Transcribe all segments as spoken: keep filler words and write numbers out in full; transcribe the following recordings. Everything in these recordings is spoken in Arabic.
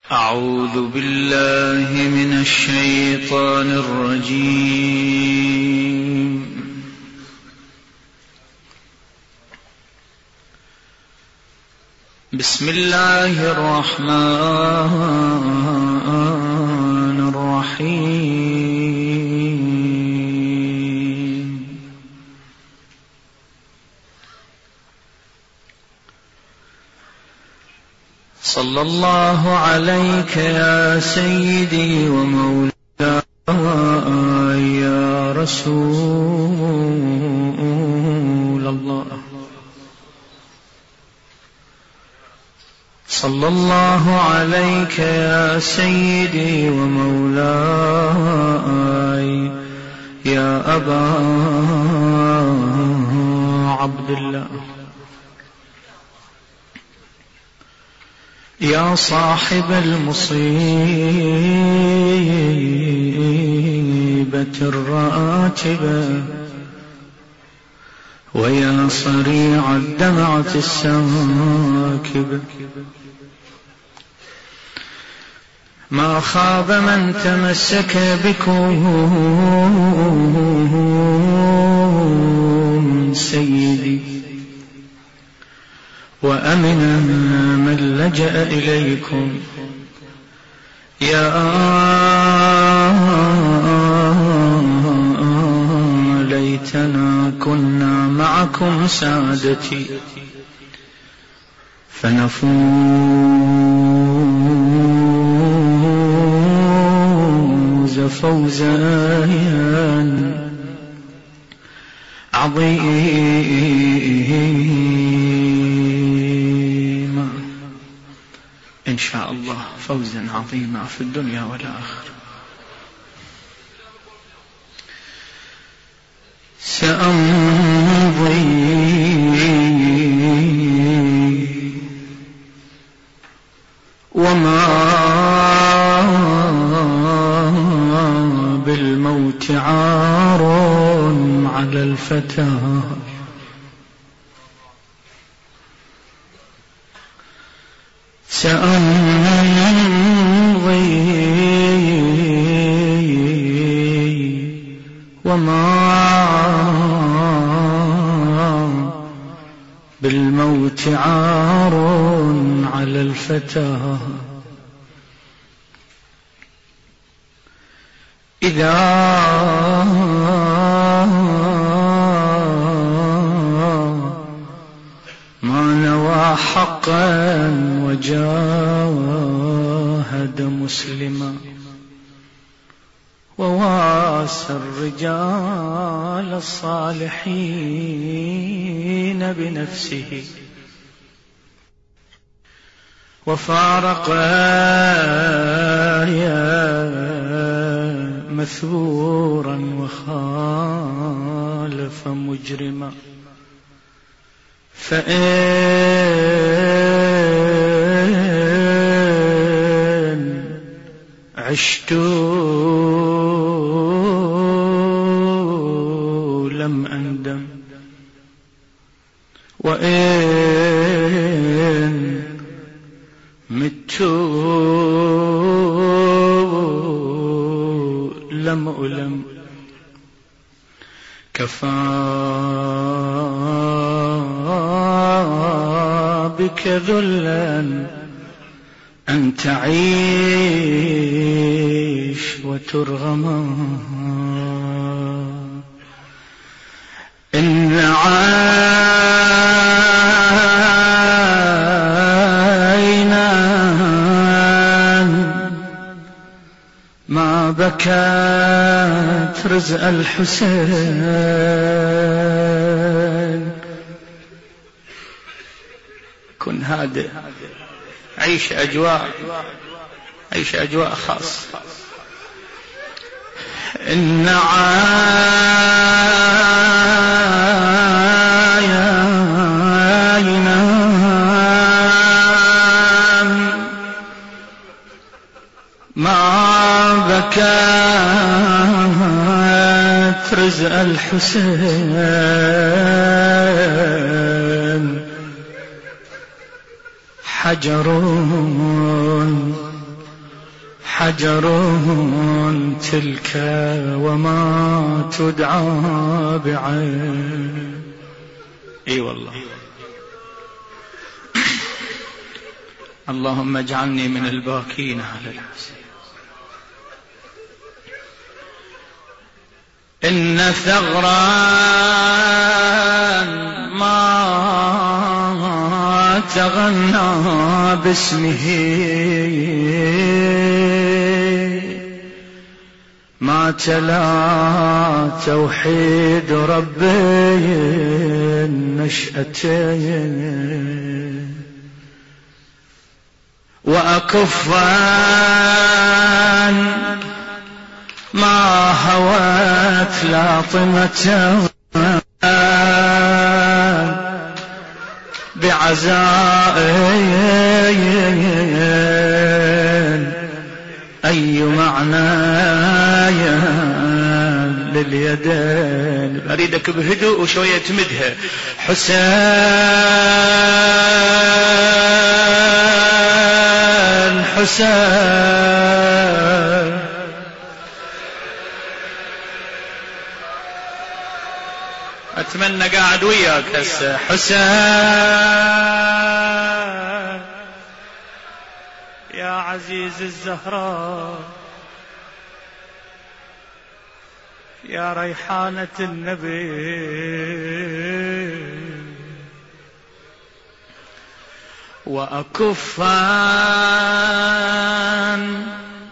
أعوذ بالله من الشيطان الرجيم. بسم الله الرحمن الرحيم. صلى الله عليك يا سيدي ومولاي يا رسول الله. صلى الله عليك يا سيدي ومولاي يا أبا عبد الله. يا صاحب المصيبة الراتبة ويا صريع الدمعة الساكبة، ما خاب من تمسك بكم سيدي، وأمن من لجأ إليكم. يا ليتنا كنا معكم سادتي فنفوز فوزا عظيما إن شاء الله، فوزا عظيما في الدنيا والآخرة. سأمضي وما بالموت عار على الفتى، سأمضي وما بالموت عار على الفتى، إذا ما نوى حقا وجاهد مسلما، وواسى الرجال الصالحين بنفسه، وفارق مثورا وخالف مجرما. فإن عشت لم أندم، وإن مت لم ألم. كفى بك ذلا أن تعيش وترغما، إن عينا ما بكت رزق الحسين. كن هادئ، عيش أجواء، عيش أجواء خاصة. إن عينا ما بكت رزق الحسين، حجر حجر تلك وما تدعى بعين. اي والله. اللهم اجعلني من الباكين على الحسين. إن ثغرا ما تغنى باسمه ما تلا توحيد ربي النشأتين وأكفان ما هوت لاطمة بعزاء أي معنى لليدين. أريدك بهدوء وشوية تمدها. حسين حسين أتمنى قاعد وياك هسه. حسين يا عزيز الزهراء يا ريحانة النبي وأكفان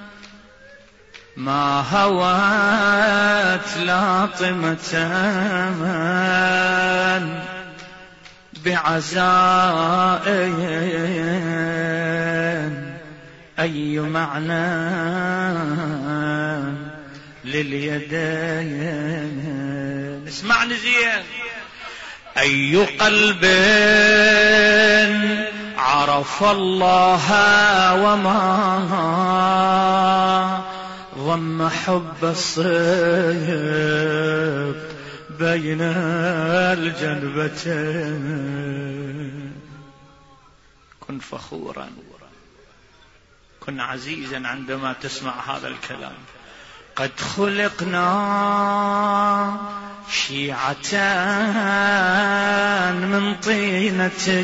ما هوت لاطمة بعزاء أي معنى لليدين. اسمعني زين. أي قلب عرف الله وما ضم حب الصيف بين الجنبتين. كن فخورا كن عزيزا عندما تسمع هذا الكلام. قد خلقنا شيعة من طينة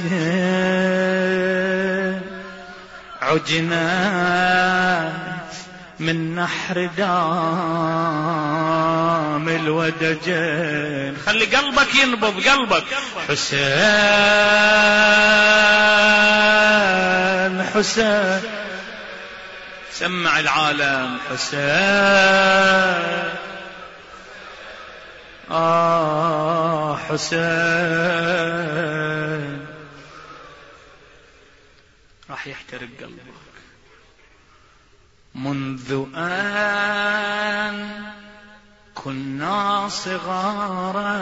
عجنات من نحر دام الودجين. خلي قلبك ينبض قلبك. حسين حسين سمع العالم. حسين آه حسين راح يحترق قلبك. منذ أن كنا صغارا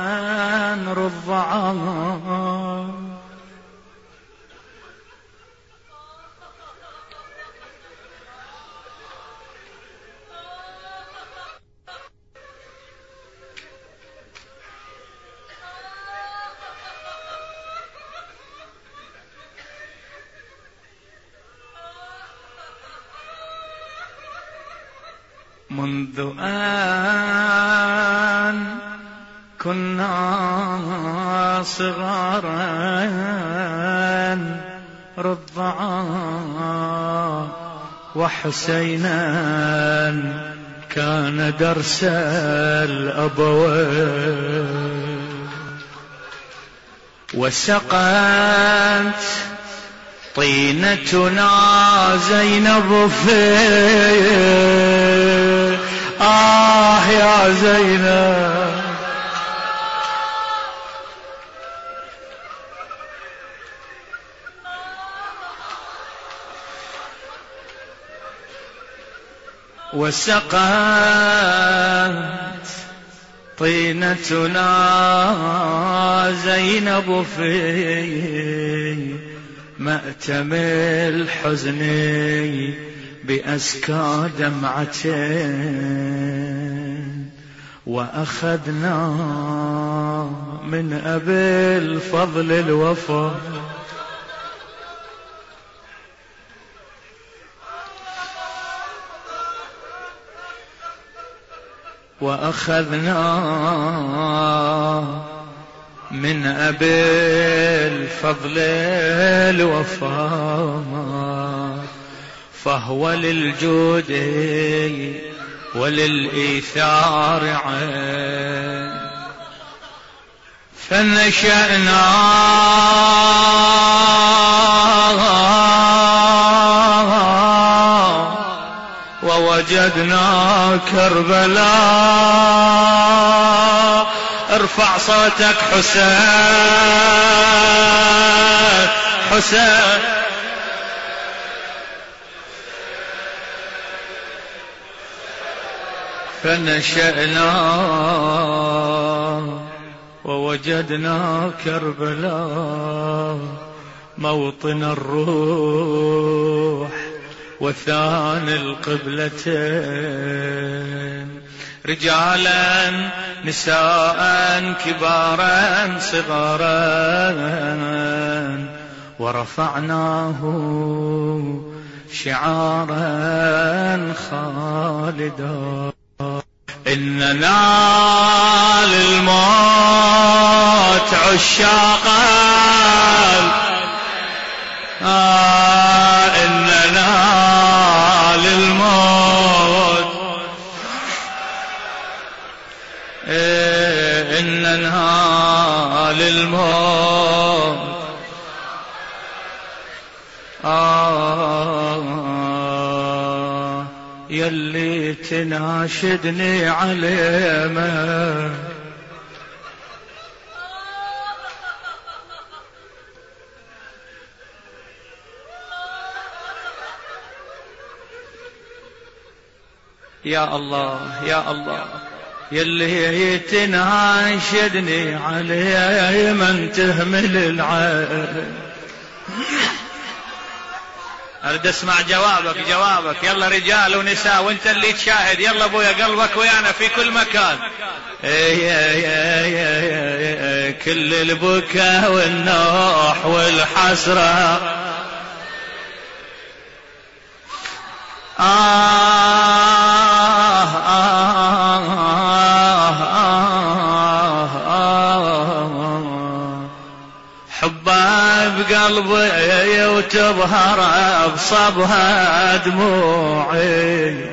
رضعا منذ أن كنا صغارا رضعا وحسينا كان درس الأبوين وسقت طينتنا زينب فيه. آه يا زينب وسقت طينتنا زينب في مأتم الحزن بأزكى دمعتين وأخذنا من أبي الفضل الوفا وأخذنا من أبي الفضل الوفاء، فهو للجود وللإيثار عين. فنشأنا ووجدنا كربلاء. ارفع صوتك حسين حسين. فنشأنا ووجدنا كربلاء موطن الروح وثاني القبلتين، رجالا نساء كبارا صغارا، ورفعناه شعارا خالدا. إننا للموت عشاقا، آه إننا للموت، إيه إننا للموت. آه يلي تناشدني عليه ما يا الله يا الله، يلي تناشدني عليه من تهمل العين. أريد أسمع جوابك جوابك. يلا رجال ونساء وانت اللي تشاهد. يلا ابويا قلبك ويانا في كل مكان. يا يا يا كل البكاء والنوح والحسرة. آه آه آه آه حبها بقلبي وتظهر بصبها دموعي،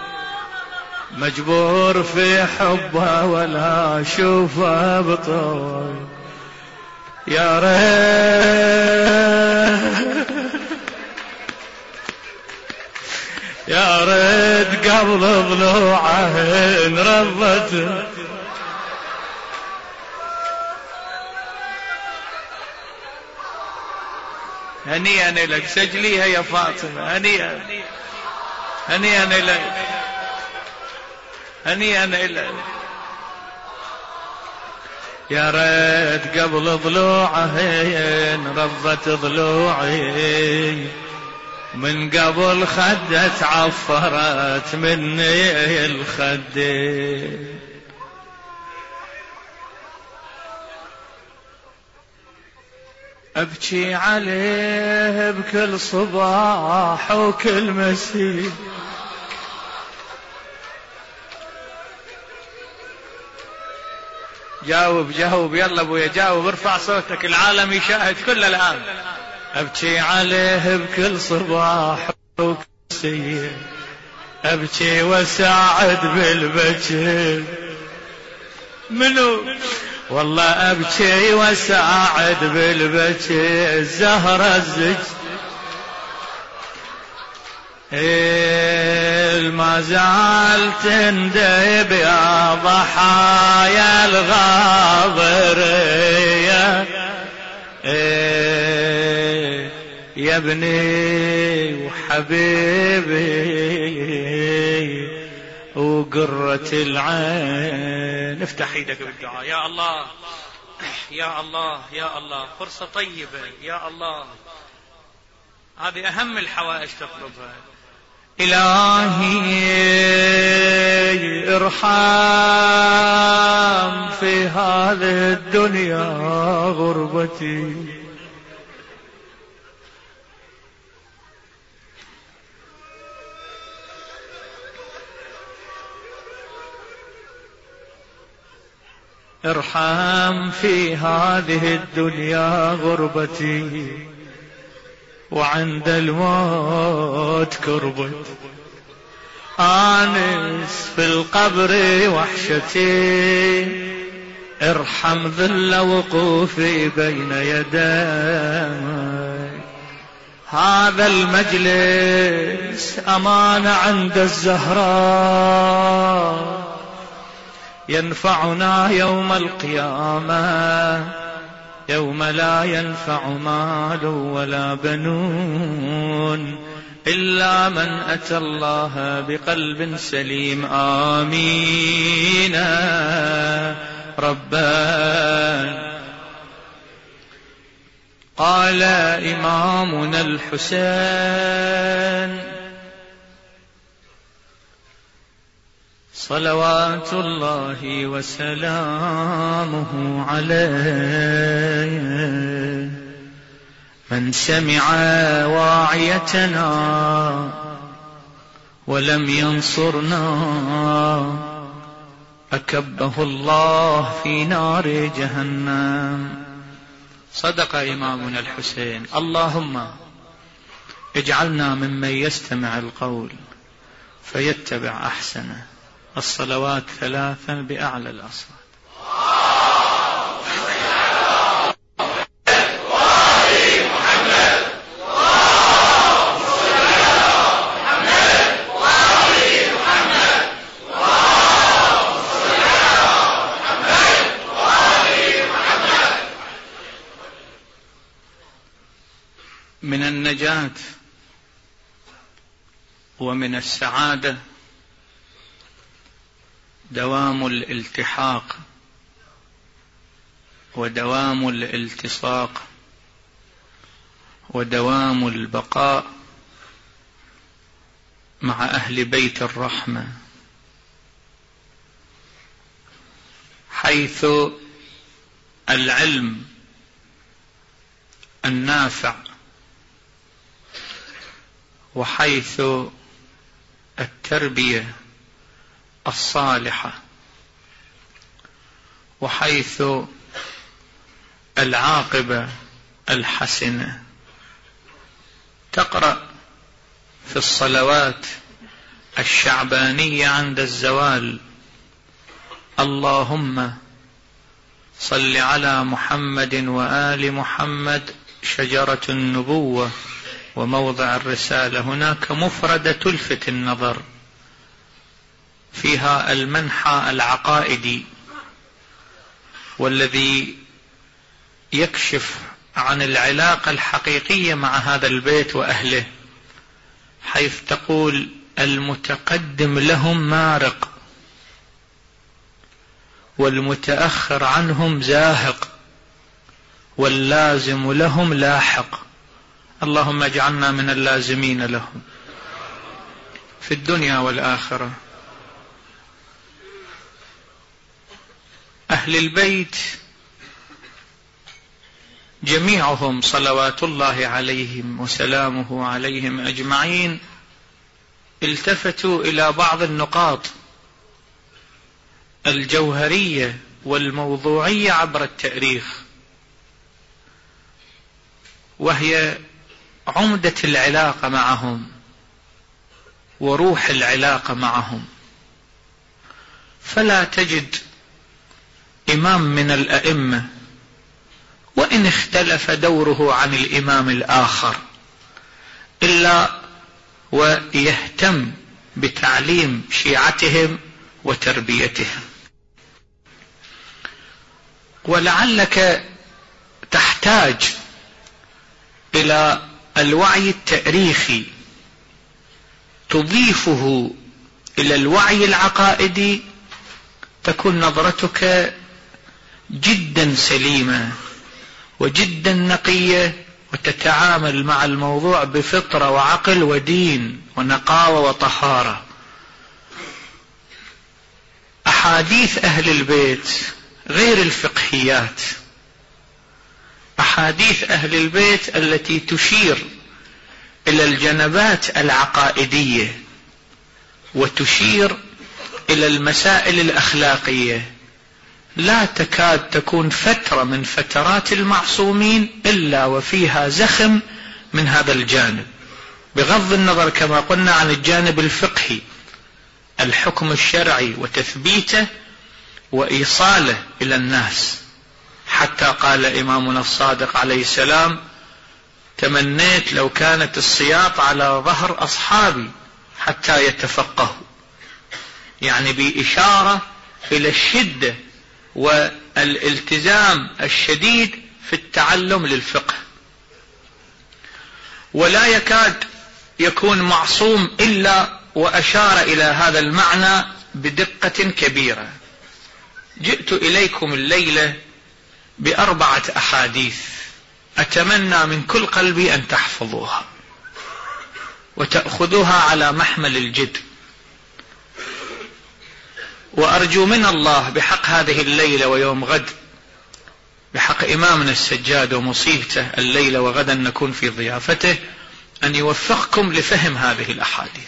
مجبور في حبها ولا اشوفها بطوي. يا ريت يا ريت قبل ضلوعه انرضت. هنيئا لك، سجليها يا فاطمة. هنيئا هنيئا لك هنيئا لك. يا ريت قبل ضلوعه انرضت ضلوعي، من قبل خدت عفرت مني الخدين. أبكي عليه بكل صباح وكل مسيء، جاوب جاوب يلا ابويا جاوب، ارفع صوتك العالم يشاهد كل الآن. أبكي عليه بكل صباح وكل مسيء، أبكي وساعد بالبكي. منو؟ والله أبكي وساعد بالبكي الزهرة الزج، ما زال تندب يا ضحايا الغاضرية. يا ابني وحبيبي وقرة العين. افتح ايدك بالدعاء. يا الله يا الله يا الله، فرصة طيبة يا الله، هذه أهم الحوائج تطلبها. إلهي ارحم في هذه الدنيا غربتي، ارحم في هذه الدنيا غربتي، وعند الموت كربتي، آنس في القبر وحشتي، ارحم ذل وقوفي بين يديك. هذا المجلس أمانة عند الزهراء، ينفعنا يوم القيامة، يوم لا ينفع مال ولا بنون إلا من أتى الله بقلب سليم. آمين ربنا. قال إمامنا الحسين صلوات الله وسلامه عليه: من سمع واعيتنا ولم ينصرنا أكبه الله في نار جهنم. صدق إمامنا الحسين. اللهم اجعلنا ممن يستمع القول فيتبع أحسنه. الصلوات ثلاثا بأعلى الأصوات. من النجاة ومن السعادة دوام الالتحاق ودوام الالتصاق ودوام البقاء مع أهل بيت الرحمة، حيث العلم النافع وحيث التربية الصالحة وحيث العاقبة الحسنة. تقرأ في الصلوات الشعبانية عند الزوال: اللهم صل على محمد وآل محمد، شجرة النبوة وموضع الرسالة. هناك مفردة تلفت النظر، فيها المنحى العقائدي والذي يكشف عن العلاقة الحقيقية مع هذا البيت وأهله، حيث تقول: المتقدم لهم مارق والمتأخر عنهم زاهق واللازم لهم لاحق. اللهم اجعلنا من اللازمين لهم في الدنيا والآخرة. أهل البيت جميعهم صلوات الله عليهم وسلامه عليهم أجمعين التفتوا إلى بعض النقاط الجوهرية والموضوعية عبر التاريخ، وهي عمدة العلاقة معهم وروح العلاقة معهم. فلا تجد إمام من الأئمة وإن اختلف دوره عن الإمام الآخر إلا ويهتم بتعليم شيعتهم وتربيتهم. ولعلك تحتاج إلى الوعي التاريخي تضيفه إلى الوعي العقائدي، تكون نظرتك جدا سليمة وجدا نقية، وتتعامل مع الموضوع بفطرة وعقل ودين ونقاوة وطهارة. أحاديث أهل البيت غير الفقهيات، أحاديث أهل البيت التي تشير إلى الجنبات لا تكاد تكون فترة من فترات المعصومين إلا وفيها زخم من هذا الجانب، بغض النظر كما قلنا عن الجانب الفقهي، الحكم الشرعي وتثبيته وإيصاله إلى الناس. حتى قال إمامنا الصادق عليه السلام: تمنيت لو كانت السياط على ظهر أصحابي حتى يتفقهوا، يعني بإشارة إلى الشدة والالتزام الشديد في التعلم للفقه. ولا يكاد يكون معصوم إلا وأشار إلى هذا المعنى بدقة كبيرة. جئت إليكم الليلة بأربعة أحاديث أتمنى من كل قلبي أن تحفظوها وتأخذوها على محمل الجد، وأرجو من الله بحق هذه الليلة ويوم غد، بحق إمامنا السجاد ومصيبته الليلة وغدا نكون في ضيافته، أن يوفقكم لفهم هذه الأحاديث،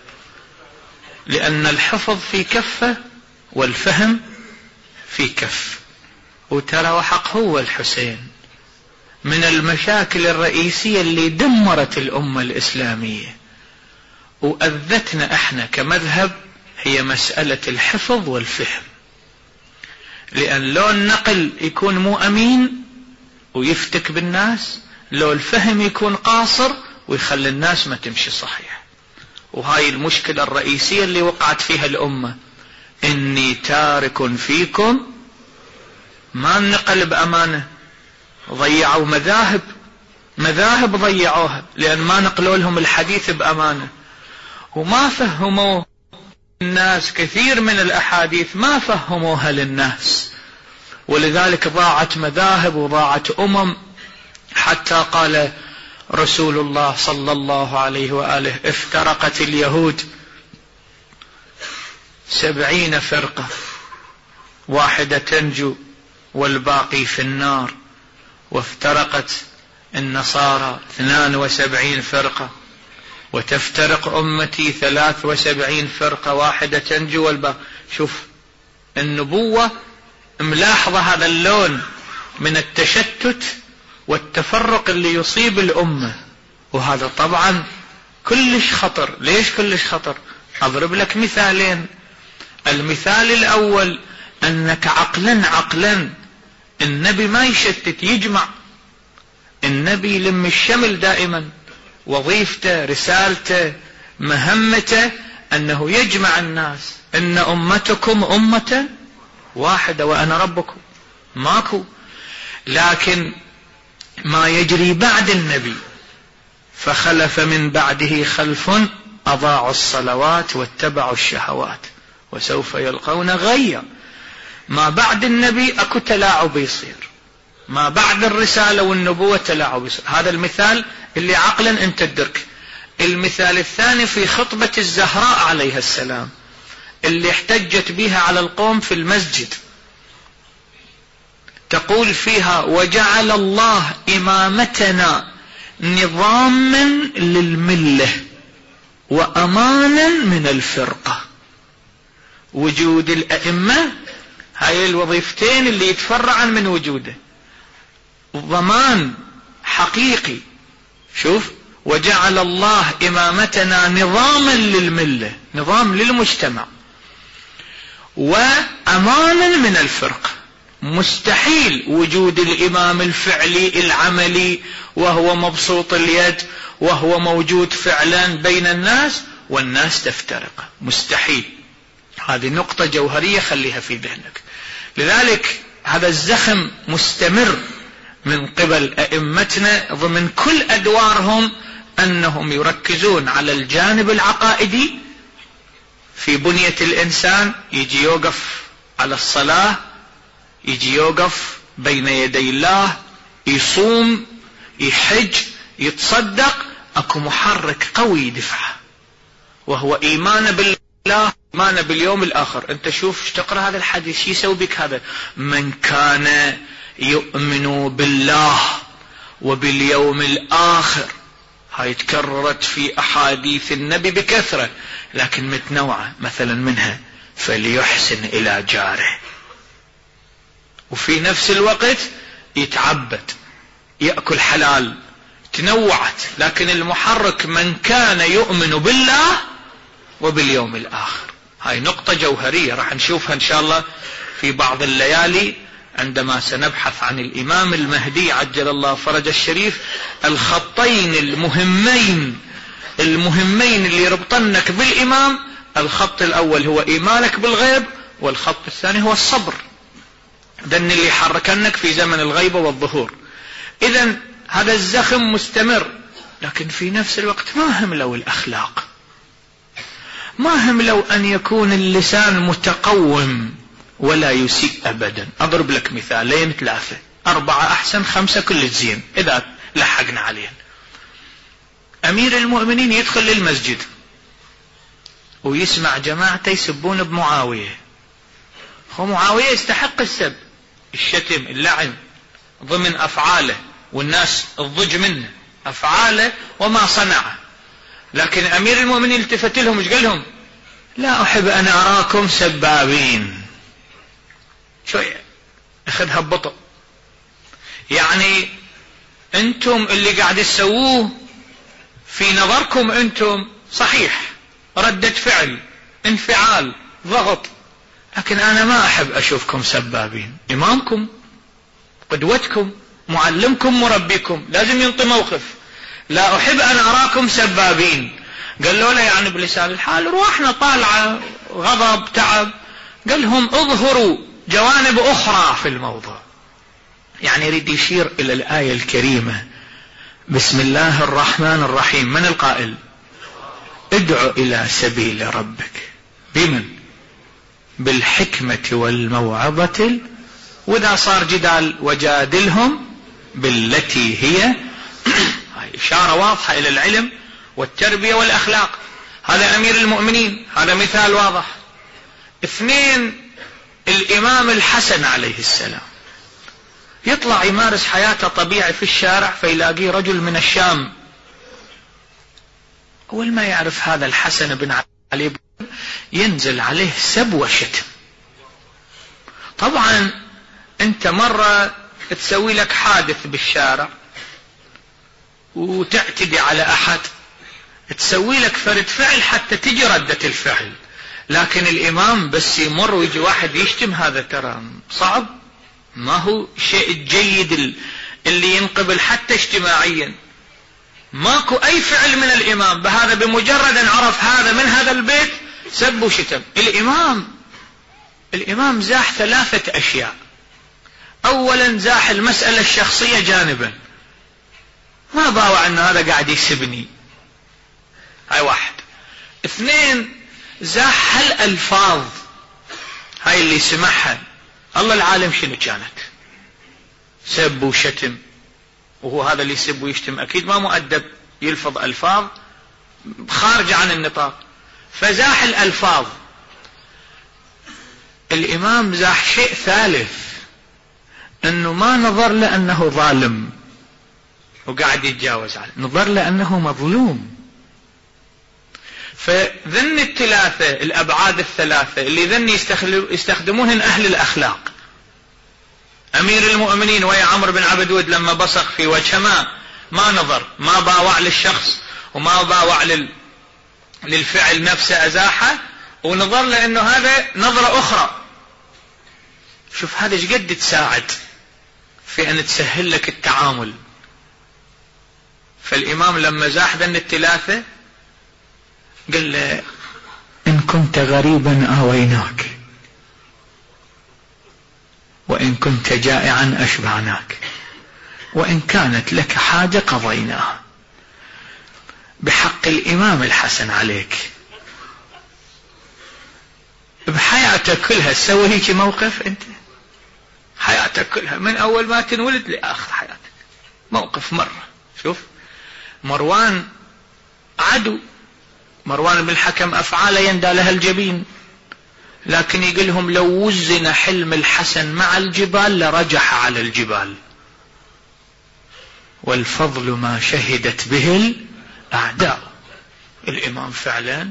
لأن الحفظ في كفة والفهم في كف. وترى وحق هو الحسين من المشاكل الرئيسية اللي دمرت الأمة الإسلامية وأذتنا احنا كمذهب هي مسألة الحفظ والفهم، لأن لو النقل يكون مو أمين ويفتك بالناس، لو الفهم يكون قاصر ويخلي الناس ما تمشي صحيح. وهاي المشكلة الرئيسية اللي وقعت فيها الأمة. إني تارك فيكم، ما النقل بأمانة، ضيعوا مذاهب مذاهب ضيعوها لأن ما نقلوا لهم الحديث بأمانة، وما فهموا الناس كثير من الأحاديث، ما فهموها للناس، ولذلك ضاعت مذاهب وضاعت أمم. حتى قال رسول الله صلى الله عليه وآله: افترقت اليهود سبعين فرقة، واحدة تنجو والباقي في النار. وافترقت النصارى اثنان وسبعين فرقة، وتفترق أمتي ثلاث وسبعين فرقة، واحدة تنجو والباقي. شوف النبوة ملاحظة هذا اللون من التشتت والتفرق اللي يصيب الأمة، وهذا طبعا كلش خطر. ليش كلش خطر؟ أضرب لك مثالين. المثال الأول أنك عقلا عقلا النبي ما يشتت، يجمع. النبي لم الشمل دائما، وظيفته رسالته مهمته أنه يجمع الناس. إن أمتكم أمة واحدة وأنا ربكم، ماكو. لكن ما يجري بعد النبي: فخلف من بعده خلف أضاعوا الصلوات واتبعوا الشهوات وسوف يلقون غيا. ما بعد النبي أكو تلاعب يصير، ما بعد الرسالة والنبوة تلاعب يصير. هذا المثال اللي عقلا أنت تدرك. المثال الثاني في خطبة الزهراء عليها السلام اللي احتجت بها على القوم في المسجد، تقول فيها: وجعل الله إمامتنا نظاما للملة وأمانا من الفرقة. وجود الأئمة هاي الوظيفتين اللي يتفرعن من وجوده، ضمان حقيقي. شوف: وجعل الله إمامتنا نظاما للملة، نظام للمجتمع، وأمانا من الفرقة. مستحيل وجود الإمام الفعلي العملي وهو مبسوط اليد وهو موجود فعلا بين الناس والناس تفترق، مستحيل. هذه نقطة جوهرية خليها في ذهنك. لذلك هذا الزخم مستمر من قبل أئمتنا ضمن كل أدوارهم، أنهم يركزون على الجانب العقائدي في بنية الإنسان. يجي يوقف على الصلاة، يجي يوقف بين يدي الله، يصوم، يحج، يتصدق، أكو محرك قوي يدفعه، وهو إيمان بالله، إيمان باليوم الآخر. أنت شوف تقرأ هذا الحديث يسوي بك هذا: من كان يؤمن بالله وباليوم الآخر. هاي تكررت في أحاديث النبي بكثرة، لكن متنوعة. مثلا منها: فليحسن إلى جاره. وفي نفس الوقت يتعبد يأكل حلال، تنوعت. لكن المحرك من كان يؤمن بالله وباليوم الآخر. هاي نقطة جوهرية راح نشوفها إن شاء الله في بعض الليالي عندما سنبحث عن الإمام المهدي عجل الله فرج الشريف. الخطين المهمين المهمين اللي يربطنك بالإمام، الخط الأول هو إيمانك بالغيب، والخط الثاني هو الصبر، دن اللي يحركنك في زمن الغيبة والظهور. إذن هذا الزخم مستمر، لكن في نفس الوقت ما هم لو الأخلاق، ما هم لو أن يكون اللسان متقوم ولا يسيء أبدا. أضرب لك مثالين ثلاثة أربعة أحسن خمسة كل زين إذا لحقنا عليهم. أمير المؤمنين يدخل للمسجد ويسمع جماعة يسبون بمعاوية. هو معاوية يستحق السب، الشتم، اللعن ضمن أفعاله، والناس الضج منه أفعاله وما صنعه. لكن أمير المؤمنين التفت لهم وش قال لهم؟ لا أحب أن أراكم سبابين. شوية أخذها ببطء، يعني أنتم اللي قاعد تسووه في نظركم أنتم صحيح، ردة فعل، انفعال، ضغط، لكن أنا ما أحب أشوفكم سبابين. إمامكم، قدوتكم، معلمكم، مربيكم لازم ينطي موقف. لا أحب أن أراكم سبابين. قالوا له يعني بلسان الحال رواحنا طالعة غضب تعب. قال لهم اظهروا جوانب أخرى في الموضوع، يعني يريد يشير إلى الآية الكريمة بسم الله الرحمن الرحيم. من القائل؟ ادع إلى سبيل ربك بمن؟ بالحكمة والموعظة. وإذا صار جدال وجادلهم بالتي هي إشارة واضحة إلى العلم والتربية والأخلاق. هذا أمير المؤمنين، هذا مثال واضح. اثنين، الإمام الحسن عليه السلام يطلع يمارس حياته طبيعي في الشارع، فيلاقيه رجل من الشام. أول ما يعرف هذا الحسن بن علي ينزل عليه سب وشتم. طبعا أنت مرة تسوي لك حادث بالشارع وتعتدي على أحد، تسوي لك فرد فعل حتى تجي ردة الفعل. لكن الإمام بس يمر ويجي واحد يشتم، هذا ترى صعب، ما هو شيء جيد اللي ينقبل حتى اجتماعيا. ماكو أي فعل من الإمام بهذا بمجرد أن عرف هذا من هذا البيت سب وشتم. الإمام الإمام زاح ثلاثة أشياء. أولا زاح المسألة الشخصية جانبا، ما باوع أن هذا قاعد يسبني، هاي واحد. اثنين زاح هالألفاظ هاي اللي سمعها الله العالم شنو كانت، سب وشتم، وهو هذا اللي يسب ويشتم أكيد ما مؤدب، يلفظ ألفاظ خارجة عن النطاق، فزاح الألفاظ. الإمام زاح شيء ثالث، أنه ما نظر لأنه ظالم وقاعد يتجاوز عليه، نظر لأنه مظلوم. فذن الثلاثة الأبعاد الثلاثة اللي ذن يستخدمونهن أهل الأخلاق. أمير المؤمنين ويا عمرو بن عبد ود لما بصق في وجهه ما ما نظر، ما باوع للشخص وما باوع لل للفعل نفسه، أزاحه ونظر لأنه هذا نظرة أخرى. شوف هذا ايش قد تساعد في أن تسهل لك التعامل. فالإمام لما زاح ذن الثلاثة قال له إن كنت غريبا آويناك، وإن كنت جائعا أشبعناك، وإن كانت لك حاجة قضيناها. بحق الإمام الحسن عليك بحياتك كلها تسوي هيك موقف، أنت حياتك كلها من أول ما تنولد لآخر حياتك موقف مرة. شوف مروان عدو، مروان بن الحكم أفعال يندى لها الجبين، لكن يقول لهم لو وزن حلم الحسن مع الجبال لرجح على الجبال، والفضل ما شهدت به الأعداء. الإمام فعلا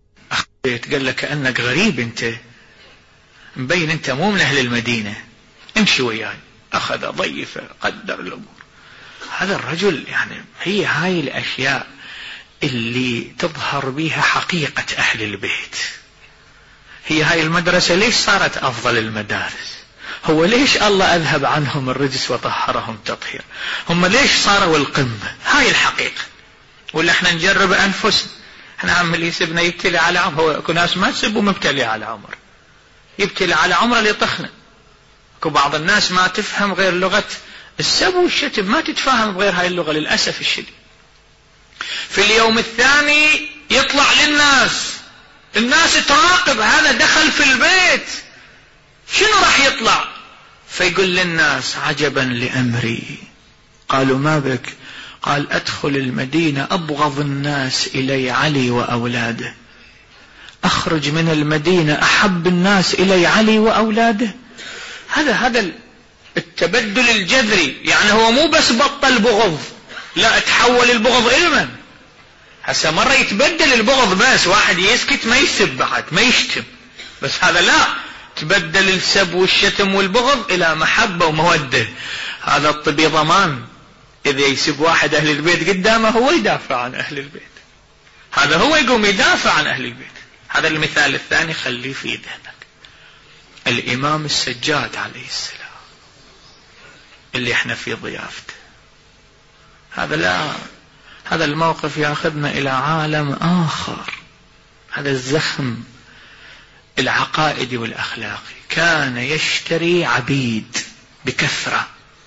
أخذت قال لك أنك غريب، أنت مبين أنت مو من أهل المدينة، امشي وياي. أخذ ضيفه، قدر الأمور. هذا الرجل يعني هي هاي الأشياء اللي تظهر بها حقيقة أهل البيت. هي هاي المدرسة ليش صارت أفضل المدارس؟ هو ليش الله أذهب عنهم الرجس وطهرهم تطهير؟ هم ليش صاروا القمة؟ هاي الحقيقة. ولا احنا نجرب أنفسنا. احنا عم اللي يسبنا يبتلي على عمر. هو اكو ناس ما تسبوا مبتلي على عمر، يبتلي على عمر اللي يطخنا. اكو بعض الناس ما تفهم غير لغة السب والشتم، ما تتفاهم غير هاي اللغة للأسف الشديد. في اليوم الثاني يطلع للناس، الناس تراقب هذا دخل في البيت شنو راح يطلع، فيقول للناس عجبا لأمري. قالوا ما بك؟ قال أدخل المدينة أبغض الناس إلي علي وأولاده، أخرج من المدينة أحب الناس إلي علي وأولاده. هذا هذا التبدل الجذري. يعني هو مو بس بطل بغض، لا تحول البغض علما. هسه مرة يتبدل البغض بس واحد يسكت ما يسب بعد ما يشتم، بس هذا لا، تبدل السب والشتم والبغض إلى محبة ومودة. هذا الطبي ضمان. إذا يسب واحد أهل البيت قدامه هو يدافع عن أهل البيت، هذا هو يقوم يدافع عن أهل البيت. هذا المثال الثاني خليه في ذهنك. الإمام السجاد عليه السلام اللي احنا في ضيافته، هذا لا، هذا الموقف ياخذنا إلى عالم آخر. هذا الزخم العقائدي والأخلاقي. كان يشتري عبيد بكثرة،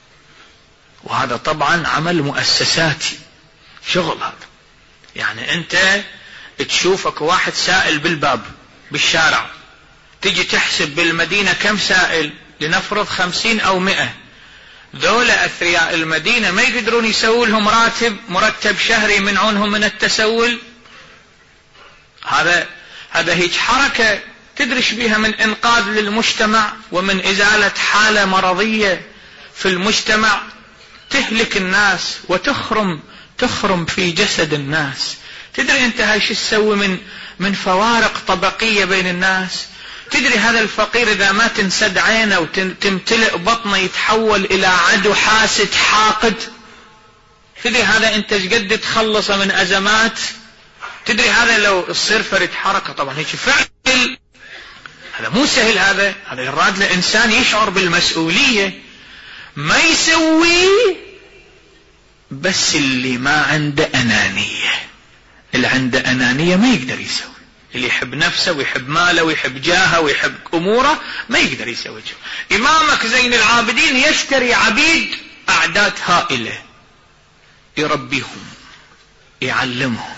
وهذا طبعا عمل مؤسساتي، شغل هذا. يعني أنت تشوفك واحد سائل بالباب بالشارع، تجي تحسب بالمدينة كم سائل، لنفرض خمسين أو مئة. ذولا أثرياء المدينة ما يقدرون يسووا لهم راتب مرتب شهري يمنعونهم من التسول. هذا هذا هيك حركة تدرش بها من إنقاذ للمجتمع ومن إزالة حالة مرضية في المجتمع تهلك الناس وتخرم تخرم في جسد الناس. تدري أنت هاي شو تسوي من من فوارق طبقية بين الناس؟ تدري هذا الفقير إذا ما تنسد عينه وتمتلئ بطنه يتحول إلى عدو حاسد حاقد. تدري هذا أنت قد تخلصه من أزمات. تدري هذا لو يصير فرد حركة، طبعا هيك فعل، هذا مو سهل. هذا هذا يراد لإنسان يشعر بالمسؤولية ما يسوي. بس اللي ما عنده أنانية، اللي عنده أنانية ما يقدر يسوي. اللي يحب نفسه ويحب ماله ويحب جاهه ويحب أموره ما يقدر يسوي. إمامك زين العابدين يشتري عبيد أعداد هائلة، يربيهم يعلمهم.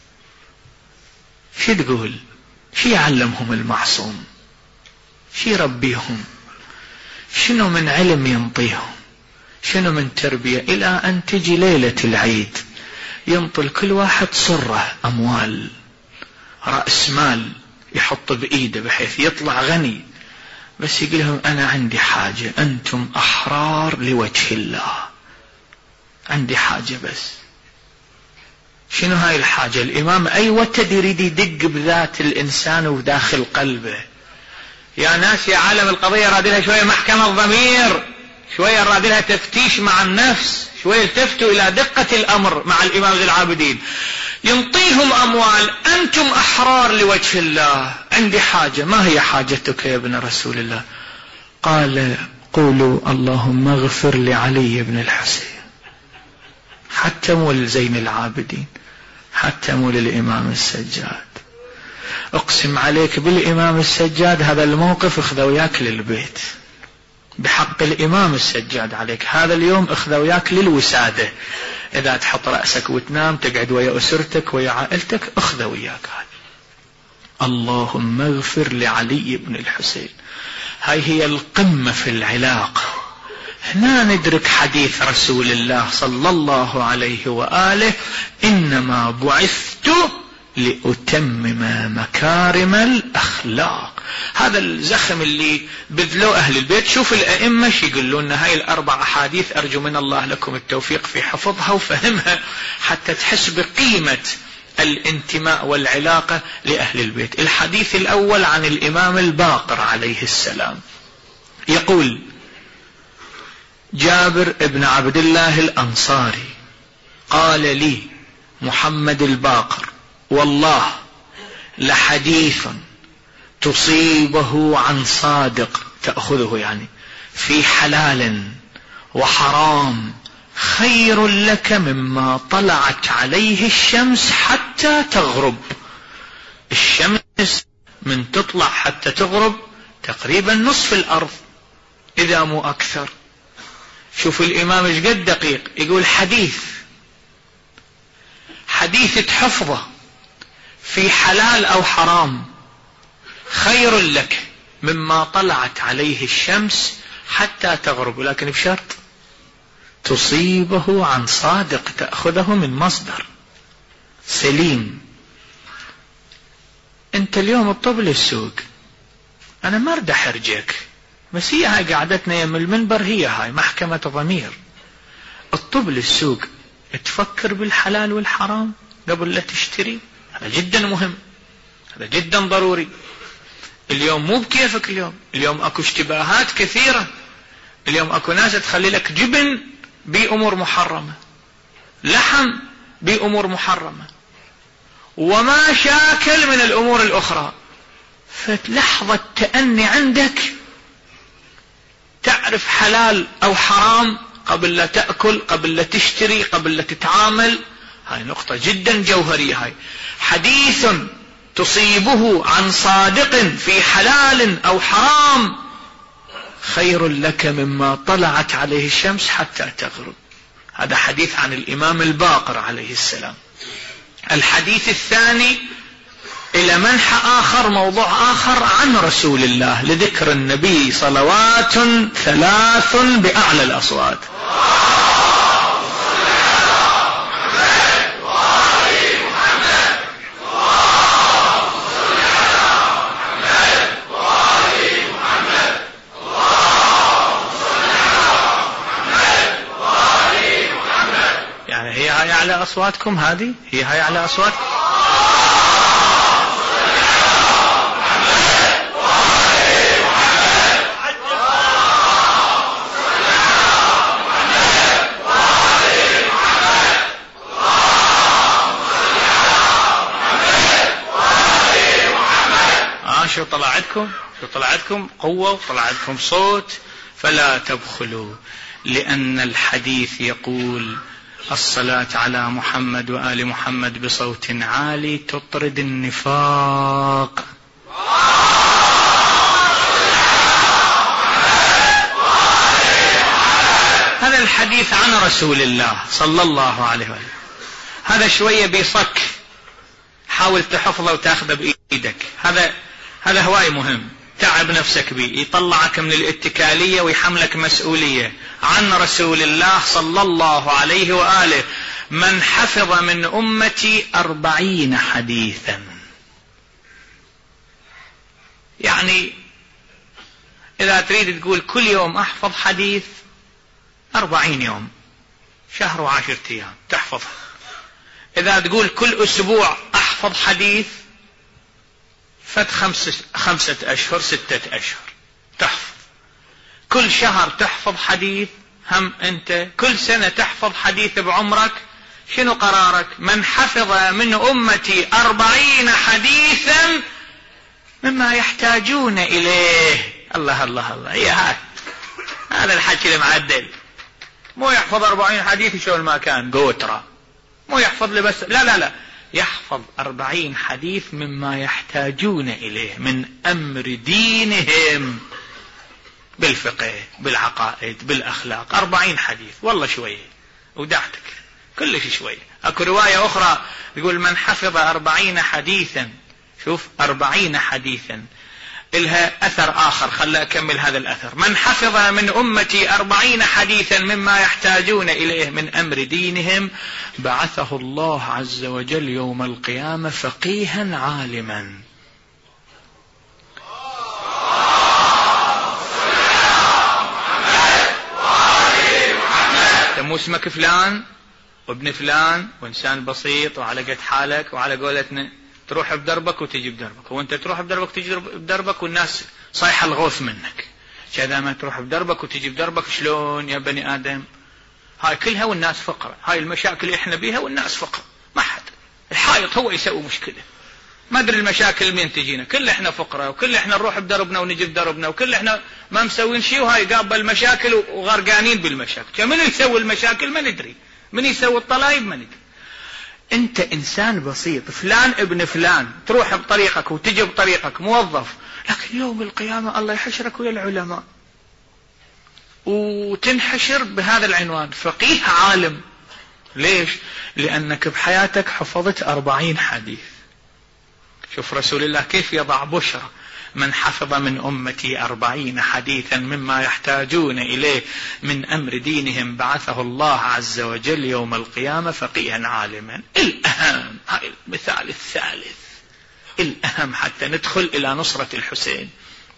شو تقول؟ شو يعلمهم المعصوم؟ شو يربيهم؟ شنو من علم ينطيهم؟ شنو من تربية؟ إلى أن تجي ليلة العيد ينطل كل واحد صرة أموال، رأس مال يحط بإيده بحيث يطلع غني، بس يقول لهم أنا عندي حاجة، أنتم أحرار لوجه الله، عندي حاجة. بس شنو هاي الحاجة؟ الإمام أي وتد يريد يدق بذات الإنسان وداخل قلبه. يا ناس يا عالم القضية رادلها شوية محكمة الضمير، شوية رادلها تفتيش مع النفس، شوية التفتوا إلى دقة الأمر مع الإمام ذي العابدين. ينطيهم أموال، أنتم أحرار لوجه الله، عندي حاجة. ما هي حاجتك يا ابن رسول الله؟ قال قولوا اللهم اغفر لعلي بن الحسين. حتى مو لزين العابدين، حتى مو للإمام السجاد. أقسم عليك بالإمام السجاد هذا الموقف اخذ وياك للبيت بحق الإمام السجاد عليك. هذا اليوم اخذ وياك للوسادة. إذا تحط رأسك وتنام تقعد ويا أسرتك ويا عائلتك اخذ وياك هذا. اللهم اغفر لعلي بن الحسين. هاي هي القمة في العلاقة. هنا ندرك حديث رسول الله صلى الله عليه وآله إنما بعثت لأتمم مكارم الأخلاق. هذا الزخم اللي بذلوا أهل البيت. شوف الأئمة شي يقولون لنا هاي الأربع أحاديث، أرجو من الله لكم التوفيق في حفظها وفهمها حتى تحس بقيمة الانتماء والعلاقة لأهل البيت. الحديث الأول عن الإمام الباقر عليه السلام يقول جابر بن عبد الله الأنصاري قال لي محمد الباقر: والله لحديث تصيبه عن صادق، تأخذه يعني في حلال وحرام، خير لك مما طلعت عليه الشمس حتى تغرب. الشمس من تطلع حتى تغرب تقريبا نصف الأرض إذا مو أكثر. شوف الإمام ايش قد دقيق، يقول حديث حديث تحفظه في حلال أو حرام خير لك مما طلعت عليه الشمس حتى تغرب، لكن بشرط تصيبه عن صادق، تأخذه من مصدر سليم. انت اليوم الطب للسوق، انا ما اريد احرجك، بس هي هاي قعدتنا يم المنبر، هي هاي محكمة ضمير. الطب للسوق، تفكر بالحلال والحرام قبل لا تشتري، هذا جدا مهم، هذا جدا ضروري. اليوم مو بكيفك، اليوم اليوم اكو اشتباهات كثيرة. اليوم اكو ناس تخلي لك جبن بأمور محرمة، لحم بأمور محرمة، وما شاكل من الأمور الأخرى. فلحظة تأني عندك تعرف حلال أو حرام قبل لا تأكل، قبل لا تشتري، قبل لا تتعامل. هاي نقطة جدا جوهرية. هاي حديث تصيبه عن صادق في حلال أو حرام خير لك مما طلعت عليه الشمس حتى تغرب. هذا حديث عن الإمام الباقر عليه السلام. الحديث الثاني إلى منح آخر، موضوع آخر عن رسول الله، لذكر النبي صلوات ثلاث بأعلى الأصوات. يعني هي هاي أعلى أصواتكم، هذه هي هاي أعلى أصواتكم. شو طلعتكم شو طلعتكم قوة وطلعتكم صوت. فلا تبخلوا، لأن الحديث يقول: الصلاة على محمد وآل محمد بصوت عالي تطرد النفاق. هذا الحديث عن رسول الله صلى الله عليه وسلم. هذا شوية بيصك، حاول تحفظه وتاخذه بإيدك. هذا هذا هواي مهم، تعب نفسك به، يطلعك من الاتكالية ويحملك مسؤولية. عن رسول الله صلى الله عليه وآله: من حفظ من أمتي أربعين حديثا. يعني إذا تريد تقول كل يوم أحفظ حديث، أربعين يوم، شهر وعشرة أيام تحفظ. إذا تقول كل أسبوع أحفظ حديث، فت خمسة, خمسة أشهر ستة أشهر تحفظ. كل شهر تحفظ حديث، هم أنت كل سنة تحفظ حديث بعمرك. شنو قرارك؟ من حفظ من أمتي أربعين حديثا مما يحتاجون إليه. الله الله الله، هي هاي، هذا الحكي المعدل. مو يحفظ أربعين حديث شو المكان قوترة، مو يحفظ لي بس، لا لا لا، يحفظ أربعين حديث مما يحتاجون إليه من أمر دينهم، بالفقه، بالعقائد، بالأخلاق. أربعين حديث والله شوية ودعتك، كلش شوية. أكو رواية أخرى يقول: من حفظ أربعين حديثا، شوف أربعين حديثا، إلها أثر آخر. خلى أكمل هذا الأثر: من حفظ من أمتي أربعين حديثا مما يحتاجون إليه من أمر دينهم بعثه الله عز وجل يوم القيامة فقيها عالما. مو اسمك فلان وابن فلان وإنسان بسيط وعلى قد حالك وعلى قولتنا تروح بدربك وتجي بدربك، وانت تروح بدربك وتجي بدربك والناس صايحة الغوث منك. كذا ما تروح بدربك وتجي بدربك شلون يا بني آدم؟ هاي كلها والناس فقرة، هاي المشاكل اللي احنا بيها والناس فقرة، ما حد. الحائط هو يسوي مشكلة، ما ادري المشاكل مين تجينا، كل احنا فقراء وكل احنا نروح بدربنا ونجي بدربنا وكل احنا ما مسوين شيء، وهاي قابل المشاكل وغرقانين بالمشاكل. من يسوي المشاكل ما ندري، من يسوي الطلايب ما ندري. انت انسان بسيط، فلان ابن فلان، تروح بطريقك وتجي بطريقك، موظف، لكن يوم القيامة الله يحشرك ويا العلماء وتنحشر بهذا العنوان فقيه عالم. ليش؟ لأنك بحياتك حفظت أربعين حديث. شوف رسول الله كيف يضع بشرى: من حفظ من أمتي أربعين حديثا مما يحتاجون إليه من أمر دينهم بعثه الله عز وجل يوم القيامة فقيها عالما. الأهم، هاي المثال الثالث الأهم حتى ندخل إلى نصرة الحسين،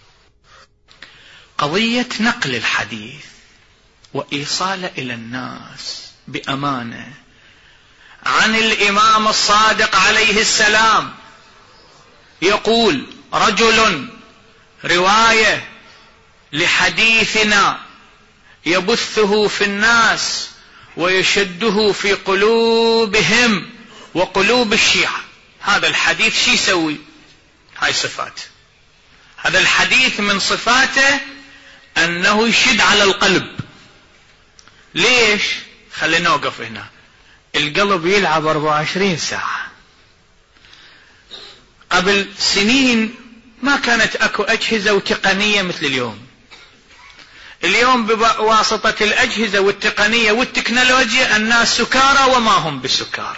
قضية نقل الحديث وإيصاله إلى الناس بأمانة عن الإمام الصادق عليه السلام. يقول رجل رواية لحديثنا يبثه في الناس ويشده في قلوبهم وقلوب الشيعة. هذا الحديث شي يسوي؟ هاي صفات هذا الحديث، من صفاته أنه يشد على القلب. ليش؟ خلينا نوقف هنا. القلب يلعب أربعة وعشرين ساعة. قبل سنين ما كانت أكو أجهزة وتقنية مثل اليوم. اليوم بواسطة الأجهزة والتقنية والتكنولوجيا الناس سكارى وما هم بسكارى.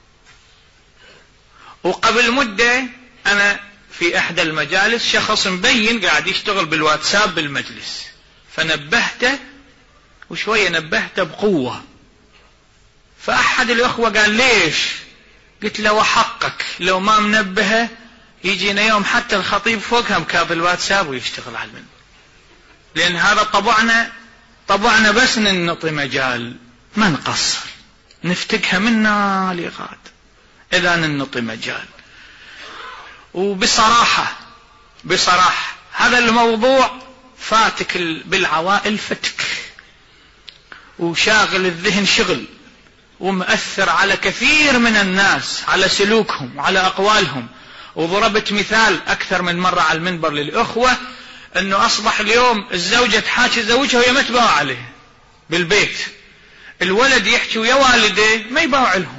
وقبل مدة أنا في أحد المجالس شخص مبين قاعد يشتغل بالواتساب بالمجلس، فنبهته وشوية نبهته بقوة. فأحد الأخوة قال ليش؟ قلت له وحقك لو ما منبهه يجينا يوم حتى الخطيب فوقها مكاب الواتساب ويشتغل على المنبر. لأن هذا طبعنا طبعنا بس ننطي مجال، ما نقصر، نفتكها منا لغاد إذا ننطي مجال. وبصراحة بصراحة هذا الموضوع فاتك بالعوائل فتك، وشاغل الذهن شغل، ومؤثر على كثير من الناس، على سلوكهم وعلى أقوالهم. وضربت مثال أكثر من مرة على المنبر للأخوة أنه أصبح اليوم الزوجة تحاكي زوجها وهي ما تباوع عليه بالبيت، الولد يحكي ويا والده ما يباوع لهم.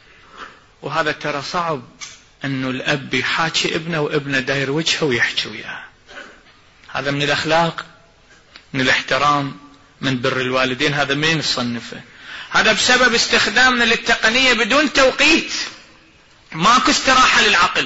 وهذا ترى صعب أنه الأب يحاكي ابنه وابنه داير وجهه ويحكي وياه. هذا من الأخلاق، من الاحترام، من بر الوالدين. هذا مين يصنفه؟ هذا بسبب استخدامنا للتقنية بدون توقيت. ماكو استراحة للعقل.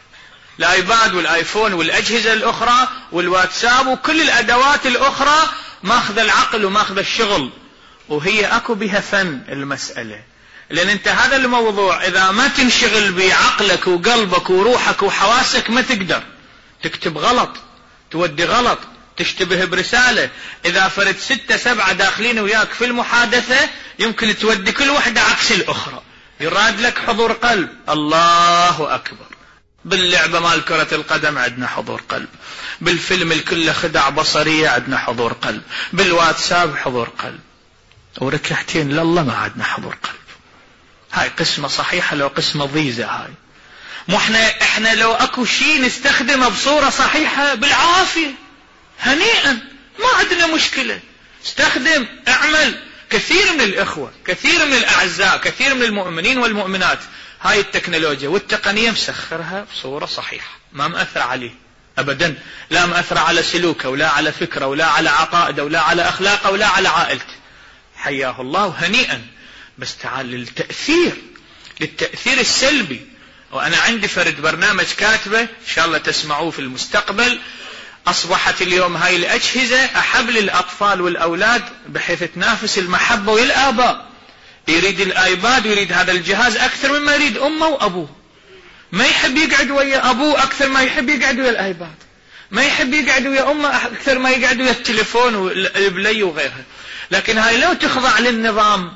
الايباد والايفون والاجهزة الاخرى والواتساب وكل الادوات الاخرى ماخذ العقل وماخذ الشغل، وهي اكو بها فن المسألة. لان انت هذا الموضوع اذا ما تنشغل بعقلك وقلبك وروحك وحواسك ما تقدر. تكتب غلط، تودي غلط، تشتبه برسالة. اذا فرد ستة سبعة داخلين وياك في المحادثة يمكن تودي كل واحدة عكس الاخرى. يراد لك حضور قلب، الله اكبر. باللعبة مال كرة القدم عندنا حضور قلب، بالفيلم الكل خدع بصرية عندنا حضور قلب، بالواتساب حضور قلب، وركعتين لله ما عندنا حضور قلب. هاي قسمة صحيحة لو قسمة ضيزة. هاي مو احنا احنا لو اكو شيء نستخدمه بصورة صحيحة بالعافية هنيئا، ما عندنا مشكلة. استخدم، اعمل. كثير من الإخوة، كثير من الأعزاء، كثير من المؤمنين والمؤمنات هاي التكنولوجيا والتقنية مسخرها بصورة صحيحة، ما مأثر عليه أبدا، لا مأثر على سلوكه ولا على فكره ولا على عقائده ولا على أخلاقه ولا على عائلته. حياه الله وهنيئا. بس تعال للتأثير، للتأثير السلبي. وأنا عندي فرد برنامج كاتبه إن شاء الله تسمعوه في المستقبل. أصبحت اليوم هاي الأجهزة أحب للأطفال والأولاد بحيث تنافس المحبة والآباء. يريد الآيباد ويريد هذا الجهاز أكثر مما يريد أمه وأبوه. ما يحب يقعد ويا أبوه أكثر ما يحب يقعد ويا الآيباد. ما يحب يقعد ويا أمه أكثر ما يقعد ويا التليفون والبلاي وغيرها. لكن هاي لو تخضع للنظام،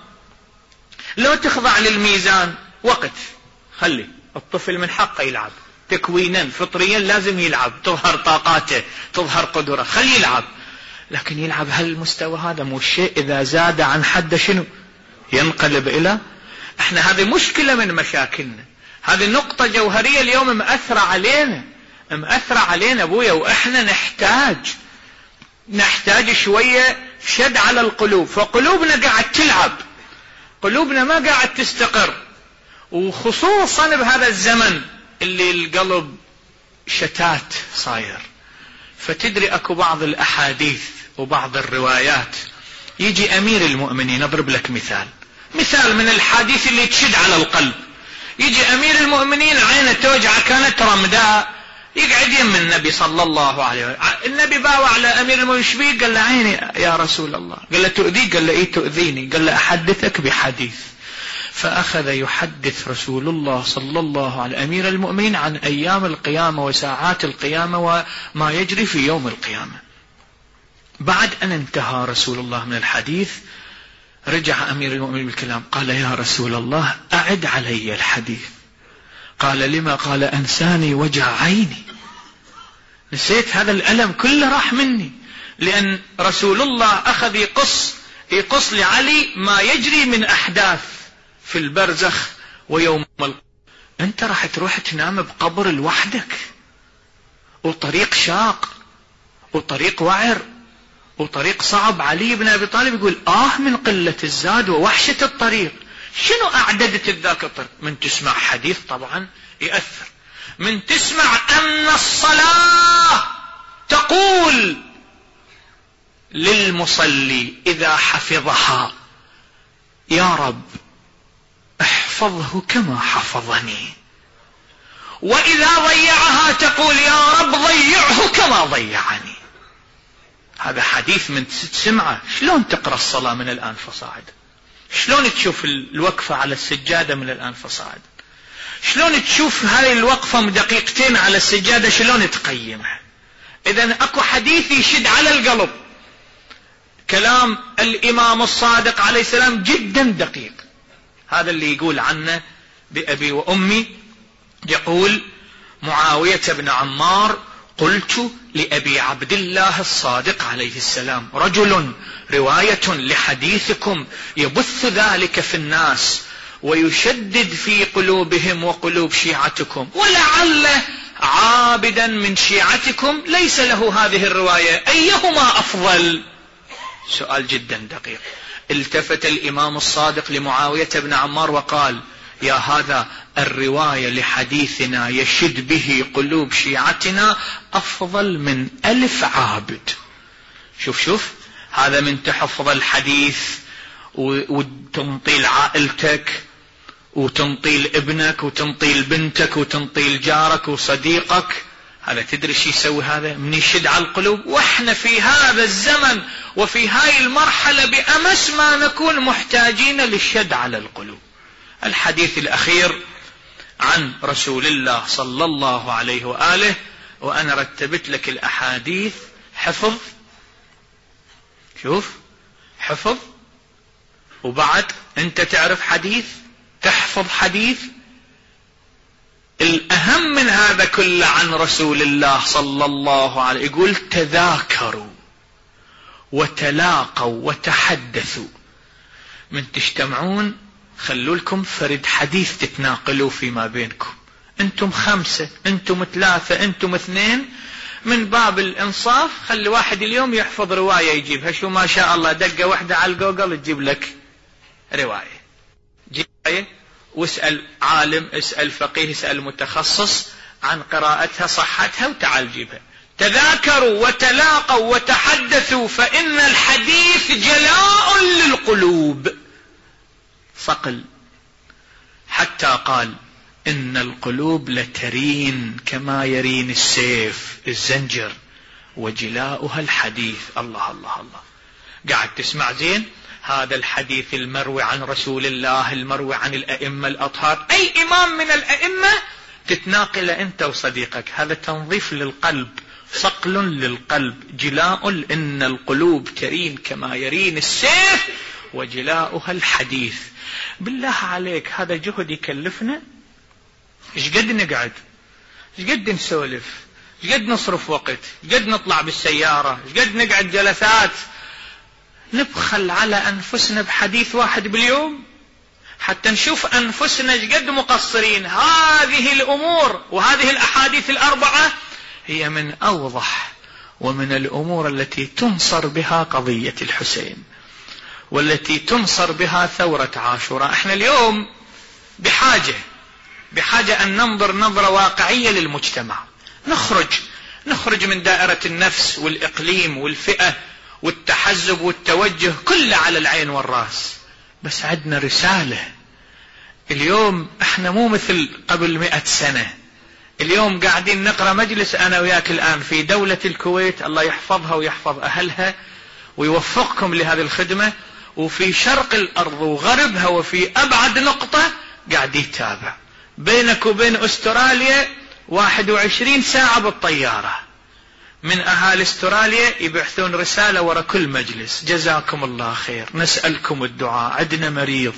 لو تخضع للميزان، وقت خلي الطفل من حقه يلعب تكوينا فطريا، لازم يلعب، تظهر طاقاته، تظهر قدرة، خلي يلعب. لكن يلعب هالمستوى هذا، مو الشيء إذا زاد عن حد شنو ينقلب إلى. احنا هذه مشكلة من مشاكلنا، هذه نقطة جوهرية اليوم مأثرة علينا، مأثرة علينا أبويا، وإحنا نحتاج نحتاج شوية شد على القلوب. فقلوبنا قاعد تلعب، قلوبنا ما قاعد تستقر، وخصوصا بهذا الزمن اللي القلب شتات صاير. فتدري اكو بعض الاحاديث وبعض الروايات يجي امير المؤمنين، اضرب لك مثال مثال من الحديث اللي تشد على القلب. يجي امير المؤمنين عينه توجعه، كانت رمداء، يقعد يم النبي صلى الله عليه وسلم. النبي باوع على امير المؤمنين، ايش بيه؟ قال له عيني يا رسول الله. قال له تؤذيك؟ قال له ايه تؤذيني. قال له احدثك بحديث. فاخذ يحدث رسول الله صلى الله عليه امير المؤمنين عن ايام القيامة وساعات القيامة وما يجري في يوم القيامة. بعد ان انتهى رسول الله من الحديث رجع امير المؤمنين بالكلام، قال يا رسول الله اعد علي الحديث. قال لما؟ قال انساني وجع عيني، نسيت هذا الألم كله راح مني. لأن رسول الله أخذ يقص يقص لعلي ما يجري من أحداث في البرزخ ويوم القيامة. أنت راح تروح تنام بقبر لوحدك، وطريق شاق وطريق وعر وطريق صعب. علي بن أبي طالب يقول آه من قلة الزاد ووحشة الطريق. شنو أعددت ذاك الطريق؟ من تسمع حديث طبعا يأثر، من تسمع أن الصلاة تقول للمصلي إذا حفظها يا رب احفظه كما حفظني، وإذا ضيعها تقول يا رب ضيعه كما ضيعني. هذا حديث من تسمعه. شلون تقرأ الصلاة من الآن فصاعد؟ شلون تشوف الوقفة على السجادة من الآن فصاعد؟ شلون تشوف هاي الوقفة دقيقتين على السجادة شلون تقيمها؟ إذن أكو حديث يشد على القلب. كلام الإمام الصادق عليه السلام جدا دقيق. هذا اللي يقول عنه بأبي وأمي. يقول معاوية بن عمار قلت لأبي عبد الله الصادق عليه السلام رجل رواية لحديثكم يبث ذلك في الناس ويشدد في قلوبهم وقلوب شيعتكم، ولعل عابدا من شيعتكم ليس له هذه الرواية، أيهما أفضل؟ سؤال جدا دقيق. التفت الإمام الصادق لمعاوية بن عمار وقال يا هذا الرواية لحديثنا يشد به قلوب شيعتنا أفضل من ألف عابد. شوف شوف هذا من تحفظ الحديث وتنطيل عائلتك وتنطيل ابنك وتنطيل بنتك وتنطيل جارك وصديقك. هذا تدري شي يسوي؟ هذا من يشد على القلوب. واحنا في هذا الزمن وفي هاي المرحلة بأمس ما نكون محتاجين للشد على القلوب. الحديث الأخير عن رسول الله صلى الله عليه وآله، وأنا رتبت لك الأحاديث حفظ. شوف حفظ، وبعد أنت تعرف حديث، تحفظ حديث. الأهم من هذا كله عن رسول الله صلى الله عليه يقول تذاكروا وتلاقوا وتحدثوا. من تجتمعون خلوا لكم فرد حديث تتناقلوا فيما بينكم. انتم خمسة، انتم ثلاثة، انتم اثنين، من باب الانصاف خلي واحد اليوم يحفظ رواية يجيبها. شو ما شاء الله دقة واحدة على الجوجل تجيب لك رواية. جيب رواية واسأل عالم، اسأل فقيه، اسأل متخصص عن قراءتها صحتها وتعال جيبها. تذاكروا وتلاقوا وتحدثوا فإن الحديث جلاء للقلوب. صقل حتى قال إن القلوب لترين كما يرين السيف الزنجر وجلاؤها الحديث. الله الله الله. قاعد تسمع زين هذا الحديث المروي عن رسول الله، المروي عن الأئمة الأطهار، أي إمام من الأئمة تتناقل أنت وصديقك. هذا تنظيف للقلب، صقل للقلب، جلاء. إن القلوب ترين كما يرين السيف وجلاؤها الحديث. بالله عليك هذا جهد يكلفنا؟ ايش قد نقعد، ايش قد نسولف، قد نصرف وقت، قد نطلع بالسيارة، قد نقعد جلسات، نبخل على أنفسنا بحديث واحد باليوم حتى نشوف أنفسنا قد مقصرين. هذه الأمور وهذه الأحاديث الأربعة هي من أوضح ومن الأمور التي تنصر بها قضية الحسين، والتي تنصر بها ثورة عاشوراء. احنا اليوم بحاجة بحاجة أن ننظر نظرة واقعية للمجتمع، نخرج نخرج من دائرة النفس والإقليم والفئة والتحزب والتوجه كله على العين والرأس. بس عندنا رسالة اليوم. احنا مو مثل قبل مئة سنة. اليوم قاعدين نقرأ مجلس أنا وياك الآن في دولة الكويت، الله يحفظها ويحفظ أهلها ويوفقكم لهذه الخدمة، وفي شرق الأرض وغربها وفي أبعد نقطة قاعد يتابع. بينك وبين أستراليا واحد وعشرين ساعة بالطيارة. من أهالي أستراليا يبعثون رسالة ورا كل مجلس: جزاكم الله خير، نسألكم الدعاء، عندنا مريض.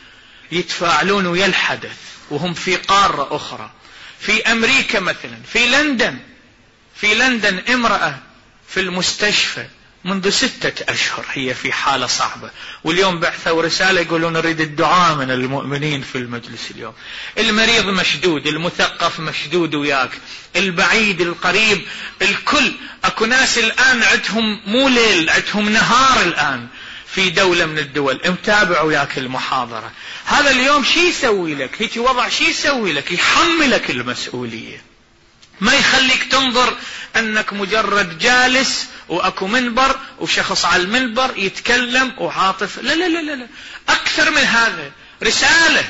يتفاعلون ويا الحدث وهم في قارة أخرى. في أمريكا مثلا، في لندن في لندن امرأة في المستشفى منذ ستة أشهر، هي في حالة صعبة، واليوم بعثوا رسالة يقولون نريد الدعاء من المؤمنين في المجلس اليوم. المريض مشدود، المثقف مشدود وياك، البعيد القريب، الكل. أكو ناس الآن عندهم مو ليل، عندهم نهار الآن في دولة من الدول متابع وياك المحاضرة. هذا اليوم شي يسوي لك؟ هيك وضع شي يسوي لك؟ يحملك المسؤولية، ما يخليك تنظر أنك مجرد جالس وأكو منبر وشخص على المنبر يتكلم وعاطف. لا لا لا لا، أكثر من هذا، رسالة.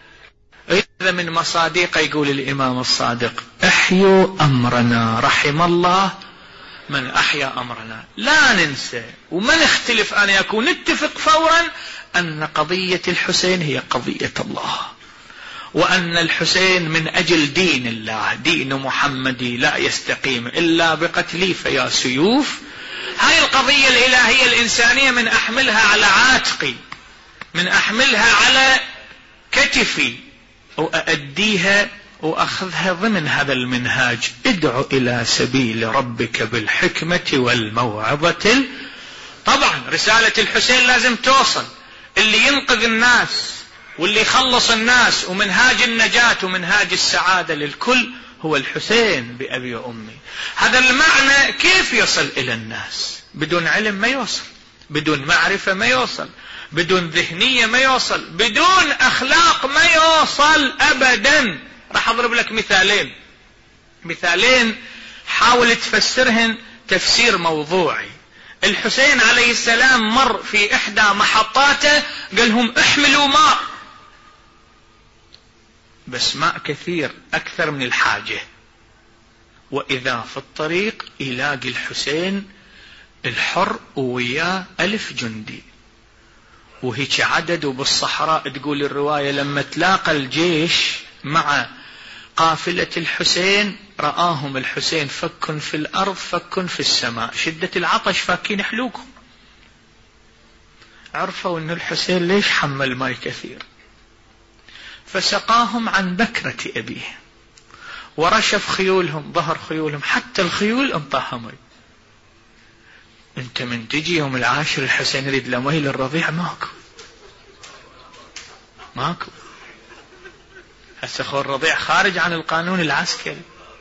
هذا من مصادق، يقول الإمام الصادق: احيوا أمرنا رحم الله من أحيا أمرنا. لا ننسى وما نختلف أن يكون نتفق فورا أن قضية الحسين هي قضية الله، وأن الحسين من أجل دين الله، دين محمدي لا يستقيم إلا بقتلي فيا سيوف. هاي القضية الإلهية الإنسانية من أحملها على عاتقي، من أحملها على كتفي، وأأديها وأخذها ضمن هذا المنهاج: ادعو إلى سبيل ربك بالحكمة والموعظة. طبعا رسالة الحسين لازم توصل. اللي ينقذ الناس واللي يخلص الناس ومنهاج النجاة ومنهاج السعادة للكل هو الحسين بأبي وأمي. هذا المعنى كيف يصل إلى الناس؟ بدون علم ما يوصل، بدون معرفة ما يوصل، بدون ذهنية ما يوصل، بدون أخلاق ما يوصل أبدا. راح أضرب لك مثالين مثالين حاول تفسرهن تفسير موضوعي. الحسين عليه السلام مر في إحدى محطاته قال لهم احملوا ماء، بس ماء كثير أكثر من الحاجة. وإذا في الطريق يلاقي الحسين الحر وياه ألف جندي وهيك عدد، وبالصحراء تقول الرواية لما تلاقى الجيش مع قافلة الحسين رآهم الحسين فك في الأرض فك في السماء، شدة العطش فاكين حلوكم. عرفوا أن الحسين ليش حمل ماء كثير، فسقاهم عن بكرة أبيه ورشف خيولهم، ظهر خيولهم، حتى الخيول انطاها ماء. انت من تجي يوم العاشر الحسين يريد له ماء للرضيع، ماكو ماكو هسه خو الرضيع خارج عن القانون العسكري.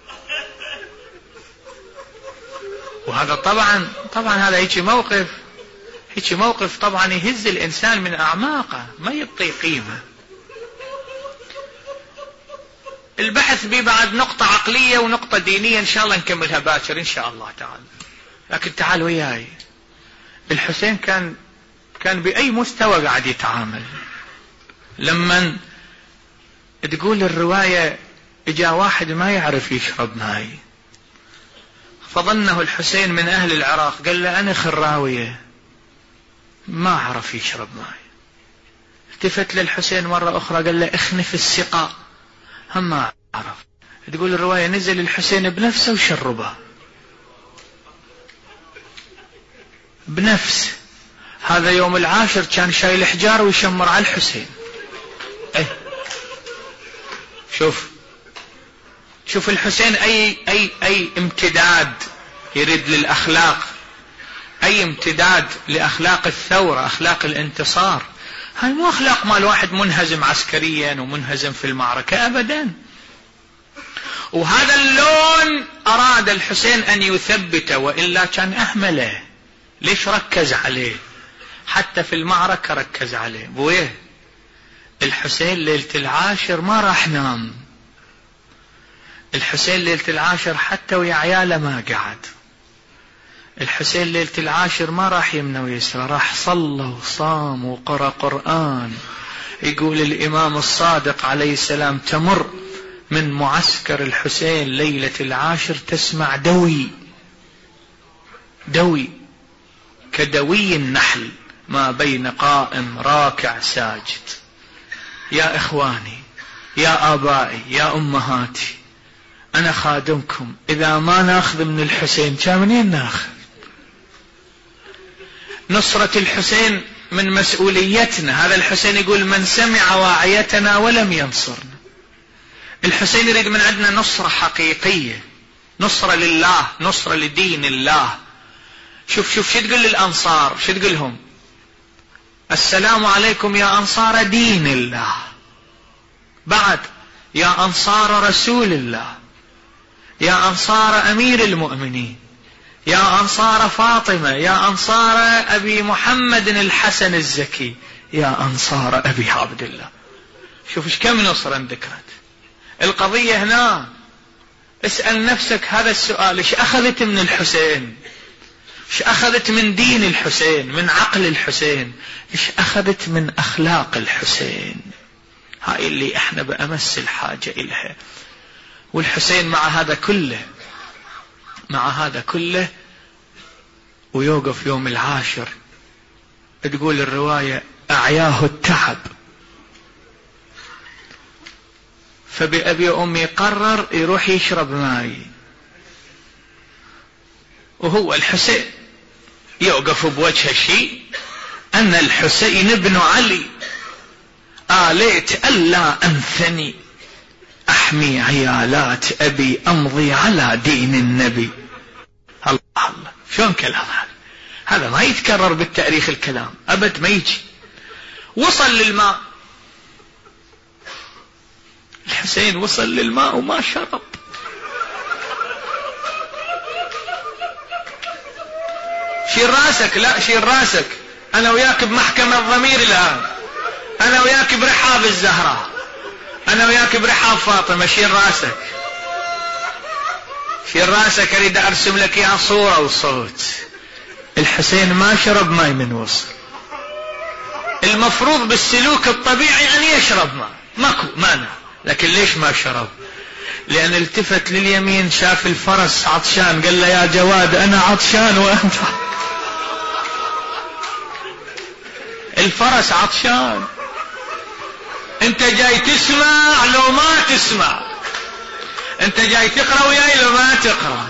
وهذا طبعا طبعا هذا هيك موقف هيك موقف طبعا يهز الإنسان من أعماقه، ما يبطي قيمة. البحث بي بعد نقطة عقلية ونقطة دينية إن شاء الله نكملها باكر إن شاء الله تعالى. لكن تعال وياي، الحسين كان كان بأي مستوى قاعد يتعامل؟ لما تقول الرواية اجا واحد ما يعرف يشرب ماي، فظنه الحسين من أهل العراق، قال له أنا خراوية ما عرف يشرب ماي. التفت للحسين مرة أخرى قال له اخنف السقاء، هم ما عرف. تقول الرواية نزل الحسين بنفسه وشربه بنفسه. هذا يوم العاشر كان شايل حجار ويشمر على الحسين. ايه شوف شوف الحسين أي, أي, أي امتداد يريد للأخلاق، أي امتداد لأخلاق الثورة، أخلاق الانتصار. هاي مو أخلاق مال واحد منهزم عسكريا ومنهزم في المعركة أبدا. وهذا اللون أراد الحسين أن يثبته، وإلا كان أهمله. ليش ركز عليه؟ حتى في المعركة ركز عليه. بويه الحسين ليلة العاشر ما راح نام، الحسين ليلة العاشر حتى ويا عياله ما قعد، الحسين ليلة العاشر ما راح يمنى ويسرى، راح صلى وصام وقرأ قرآن. يقول الإمام الصادق عليه السلام تمر من معسكر الحسين ليلة العاشر تسمع دوي دوي كدوي النحل ما بين قائم راكع ساجد. يا إخواني، يا آبائي، يا أمهاتي، أنا خادمكم، إذا ما ناخذ من الحسين كان منين ناخذ؟ نصرة الحسين من مسؤوليتنا. هذا الحسين يقول من سمع واعيتنا ولم ينصرنا. الحسين يريد من عندنا نصرة حقيقية، نصرة لله، نصرة لدين الله. شوف شوف شو تقول للأنصار، شو تقول لهم؟ السلام عليكم يا أنصار دين الله، بعد يا أنصار رسول الله، يا أنصار أمير المؤمنين، يا أنصار فاطمة، يا أنصار أبي محمد الحسن الزكي، يا أنصار أبي عبد الله. شوف ايش كم نصرا ذكرت. القضية هنا اسأل نفسك هذا السؤال، ايش أخذت من الحسين؟ ايش أخذت من دين الحسين، من عقل الحسين؟ ايش أخذت من أخلاق الحسين؟ هاي اللي احنا بأمس الحاجة إلها. والحسين مع هذا كله، مع هذا كله ويوقف يوم العاشر، تقول الرواية أعياه التعب، فبأبي أمي قرر يروح يشرب ماي. وهو الحسين يوقف بوجه شيء أن الحسين ابن علي آليت ألا أنثني أحمي عيالات أبي أمضي على دين النبي. الله الله، شلون كلام هذا؟ هذا ما يتكرر بالتاريخ الكلام أبد ما يجي. وصل للماء، الحسين وصل للماء وما شرب. شيل راسك، لا شيل راسك، أنا وياك بمحكمة الضمير الآن، أنا وياك برحاب الزهراء، أنا وياك برحاب فاطمة. شيل راسك، شيل راسك، أريد أرسم لك يا صورة وصوت. الحسين ما شرب ماء من وصل. المفروض بالسلوك الطبيعي أن يشرب ماء، ماكو مانع، لكن ليش ما شرب؟ لأن التفت لليمين شاف الفرس عطشان، قال له يا جواد أنا عطشان وأنت. الفرس عطشان، انت جاي تسمع لو ما تسمع، انت جاي تقرأ وياي لو ما تقرأ.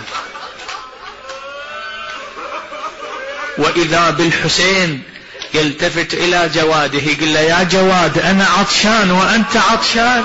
وإذا بالحسين يلتفت إلى جواده يقول له يا جواد أنا عطشان وأنت عطشان.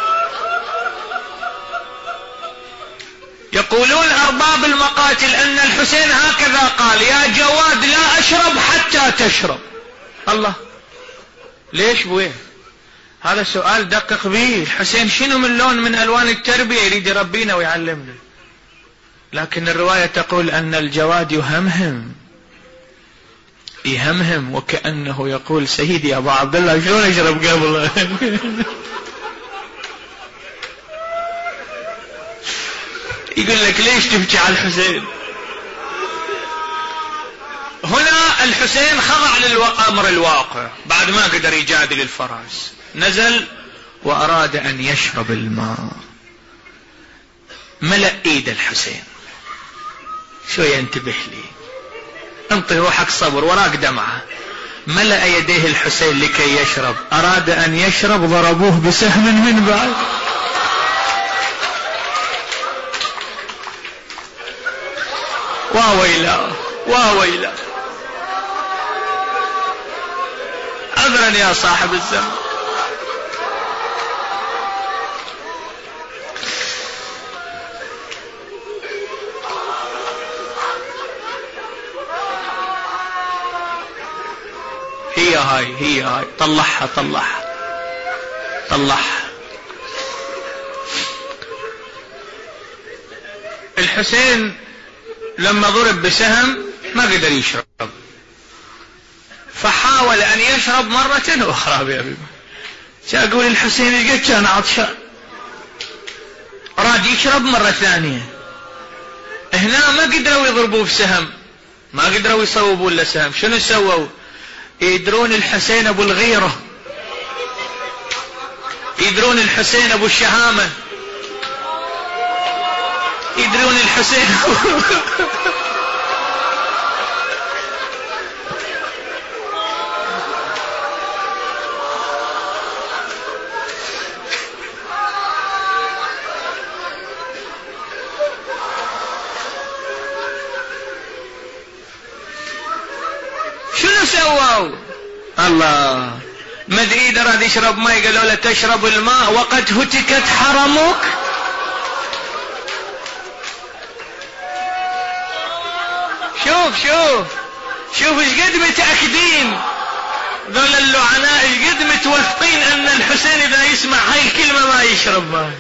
يقولون أرباب المقاتل أن الحسين هكذا قال: يا جواد لا أشرب حتى تشرب. الله، ليش بويه؟ هذا سؤال دقق به. الحسين شنو من لون من ألوان التربية يريد يربينا ويعلمنا، لكن الرواية تقول أن الجواد يهمهم يهمهم وكأنه يقول: سيدي يا أبو عبد الله شلون أشرب قبل؟ يقول لك ليش تبكي على الحسين؟ هنا الحسين خضع للأمر الواقع، بعد ما قدر يجادل الفرس نزل وأراد أن يشرب الماء. ملأ إيد الحسين، شوية انتبه لي، انطي روحك صبر، وراك دمعة. ملأ يديه الحسين لكي يشرب، أراد أن يشرب ضربوه بسهم من بعد. واويلا واويلا، عذرا يا صاحب الزمن. هي هاي هي هاي طلعها طلعها طلعها. الحسين لما ضرب بسهم ما قدر يشرب، فحاول ان يشرب مرة اخرى. يا ابي اقول الحسين ايش قد كان عطشان، راد يشرب مرة ثانية. هنا ما قدروا يضربوه بسهم، ما قدروا يصوبوا له سهم. شنو سووا؟ يدرون الحسين ابو الغيرة، يدرون الحسين ابو الشهامة، يدرون الحسين شنو سووا؟ الله مد ايده راد يشرب ماء، قالوا له تشرب الماء وقد هتكت حرمك. شوف شوف شوف ايش قد متأكدين ذول اللعناء، ايش قد متوثقين ان الحسين اذا يسمع هاي الكلمة ما يشرب ماء.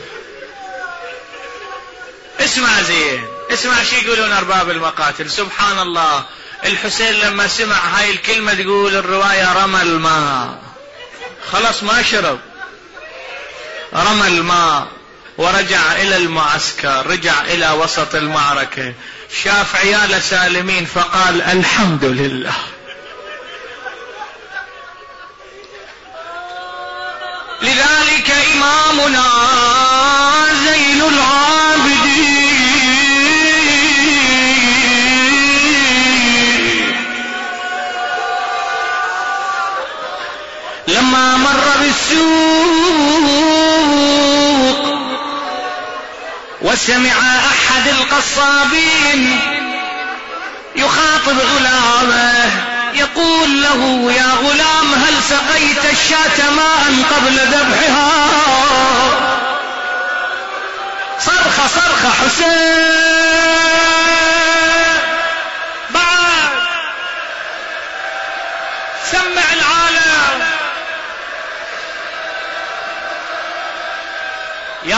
اسمع زين، اسمع شي يقولون ارباب المقاتل. سبحان الله، الحسين لما سمع هاي الكلمة تقول الرواية رمى الماء، خلاص ما شرب، رمى الماء ورجع الى المعسكر، رجع الى وسط المعركة، شاف عياله سالمين فقال الحمد لله. لذلك إمامنا زين العابدين لما مر بالسوق وسمع أحد القصابين يخاطب غلامه يقول له يا غلام هل سقيت الشاة ماء قبل ذبحها؟ صرخة صرخة حسين بعد، سمع العالم يا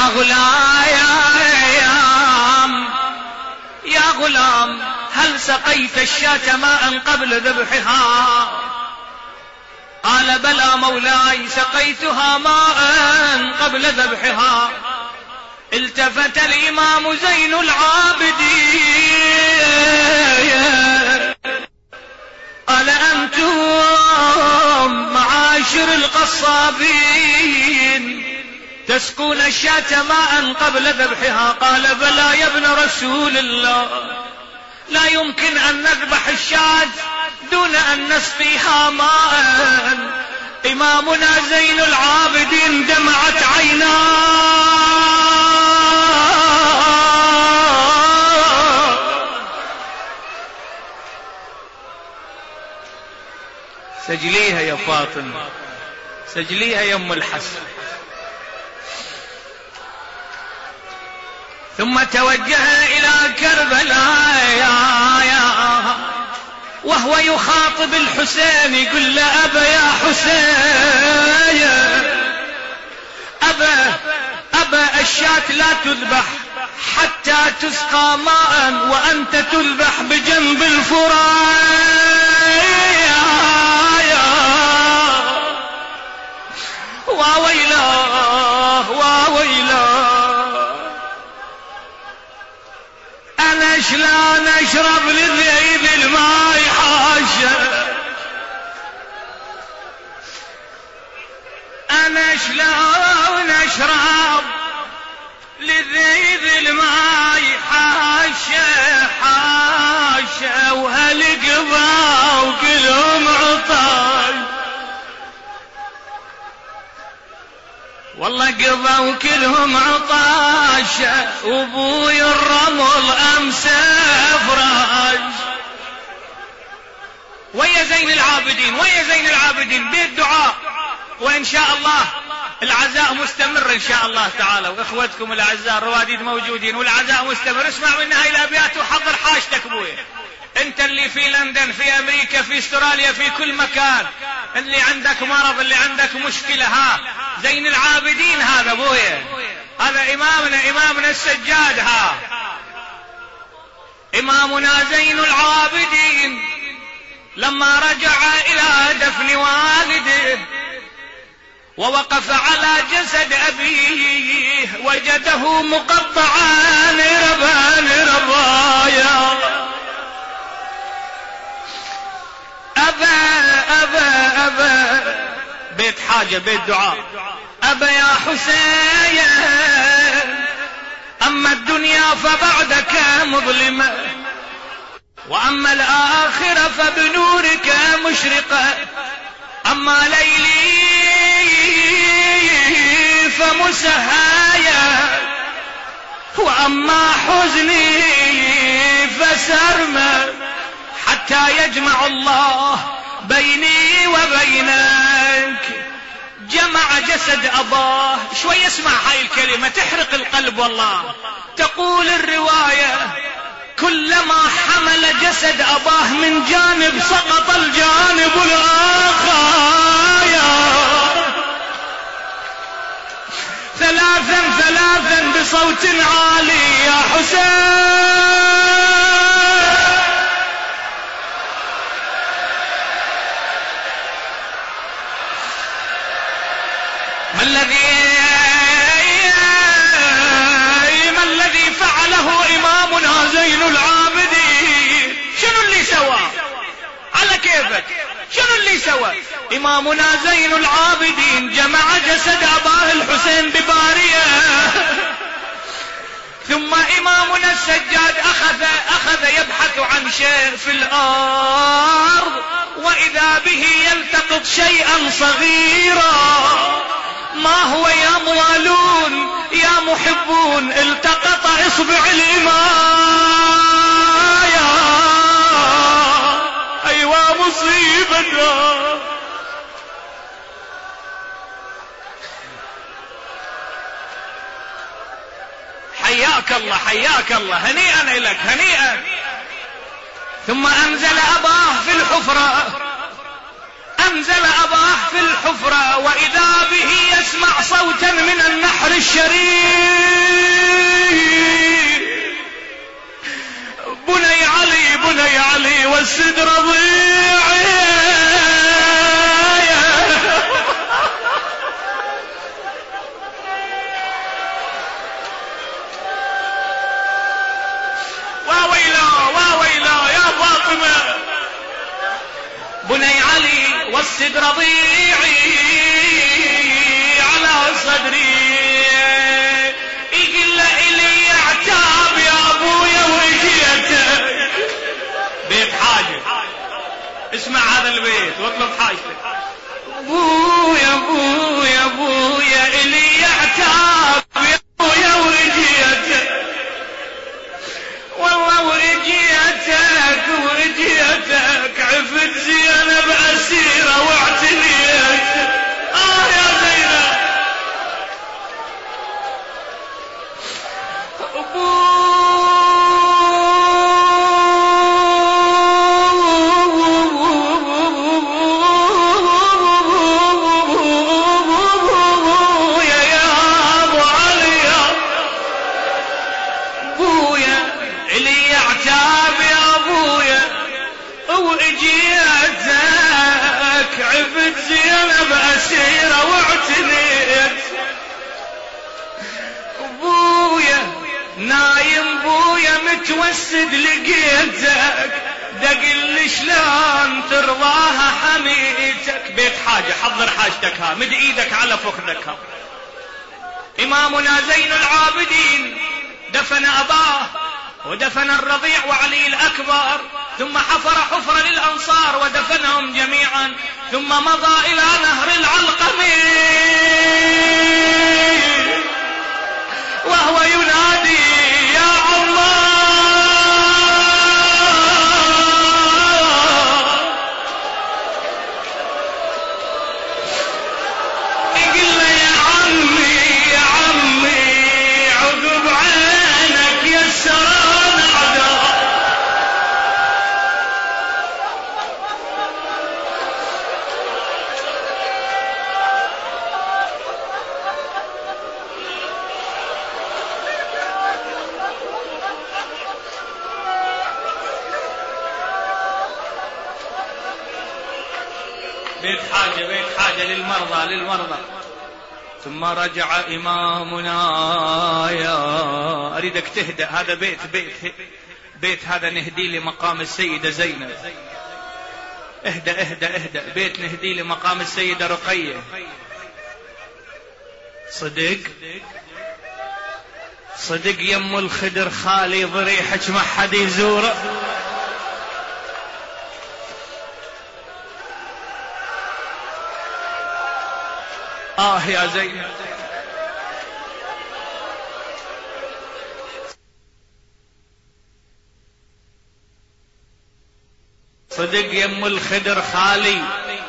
غلام يا غلام هل سقيت الشاة ماء قبل ذبحها؟ قال بلى مولاي سقيتها ماء قبل ذبحها. التفت الإمام زين العابدين قال أنتم معاشر القصابين تسقون الشاة ماء قبل ذبحها؟ قال بلى يا ابن رسول الله، لا يمكن أن نذبح الشاة دون أن نسقيها ماء. إمامنا زين العابدين دمعت عيناه. سجليها يا فاطمة، سجليها يا أم الحسن. ثم توجه إلى كربلاء وهو يخاطب الحسين يقول له أبا يا حسين أبا أبا الشاة لا تذبح حتى تسقى ماء وأنت تذبح بجنب الفرات. واويلاه واويلاه أنا شلون أشرب لذيذ الماء حاشا، أنا شلون أشرب لذيذ الماء حاشا حاشا وهالقضا وكلهم عطاي، والله قضا وكلهم عطاشة وابوي الرمل امس افراج. ويا زين العابدين ويا زين العابدين بيت دعاء، وان شاء الله العزاء مستمر ان شاء الله تعالى، واخوتكم الاعزاء الرواديد موجودين والعزاء مستمر. اسمع من هاي الابيات وحضر حاجتك ابويا، انت اللي اللي في لندن، في أمريكا، في استراليا، في كل مكان، اللي عندك مرض، اللي عندك مشكلة، ها زين العابدين هذا أبويا، هذا إمامنا إمامنا السجاد، ها إمامنا زين العابدين لما رجع إلى دفن والده ووقف على جسد أبيه وجده مقطعا ربان ربايا. أبا أبا أبا بيت حاجة بيت دعاء. أبا يا حسين أما الدنيا فبعدك مظلمة وأما الآخرة فبنورك مشرقة، أما ليلي فمسهايا وأما حزني فسرما حتى يجمع الله بيني وبينك. جمع جسد أباه. شوي اسمع هاي الكلمة تحرق القلب والله. تقول الرواية كلما حمل جسد أباه من جانب سقط الجانب الآخر ثلاثا ثلاثا بصوت عالي يا حسين. ما الذي ما الذي فعله إمامنا زين العابدين؟ شنو اللي سوى؟ على كيفك شنو اللي سوى؟ إمامنا زين العابدين جمع جسد أباه الحسين ببارية، ثم إمامنا السجاد أخذ أخذ يبحث عن شيء في الأرض وإذا به يلتقط شيئا صغيرا. ما هو يا موالون يا محبون؟ التقط إصبع الإمام. أيوة مصيبة. حياك الله حياك الله، هنيئا لك هنيئا. ثم أنزل أباه في الحفرة، أنزل أباه في الحفرة وإذا به يسمع صوتا من النحر الشريف. بني علي بني علي والسد رضيعي. واويلا واويلا يا فاطمة. بني علي والسد رضيعي على صدري. يقول له إلي اعتاب يا أبويا وجيتك. بيت حاجة، اسمع هذا البيت واطلب حاجتك. أبويا أبويا أبويا إلي اعتاب يا أبويا وجيتك. والله ورجيتك ورجيتك عفت زينب أسيرة واعتنيت. آه يا زينب. أبويا يا أبو علي أبويا اللي يعتاب يا أبويا وإجيتك عفت زينب أسيرة واعتنيت. أبويا نايم بويا متوسد لقيتك دقل شلون ترضاها حميتك. بيت حاجة حضر حاجتك ها، مد ايدك على فخذك ها. إمامنا زين العابدين دفن أباه ودفن الرضيع وعلي الأكبر، ثم حفر حفرة للأنصار ودفنهم جميعا، ثم مضى إلى نهر العلقمي وهو ينادي يا الله. يقول له يا عمي يا عمي عقب عينك يسران عدا. بيت حاجة بيت حاجة للمرضى للمرضى. ثم رجع إمامنا يا أريدك تهدأ، هذا بيت بيت بيت هذا نهدي لمقام السيدة زينب. اهدأ اهدأ اهدأ، بيت نهدي لمقام السيدة رقية. صدق صدق يم الخدر خالي ضريحك ما حد يزوره. آه يا زينب صدق يم الخدر خالي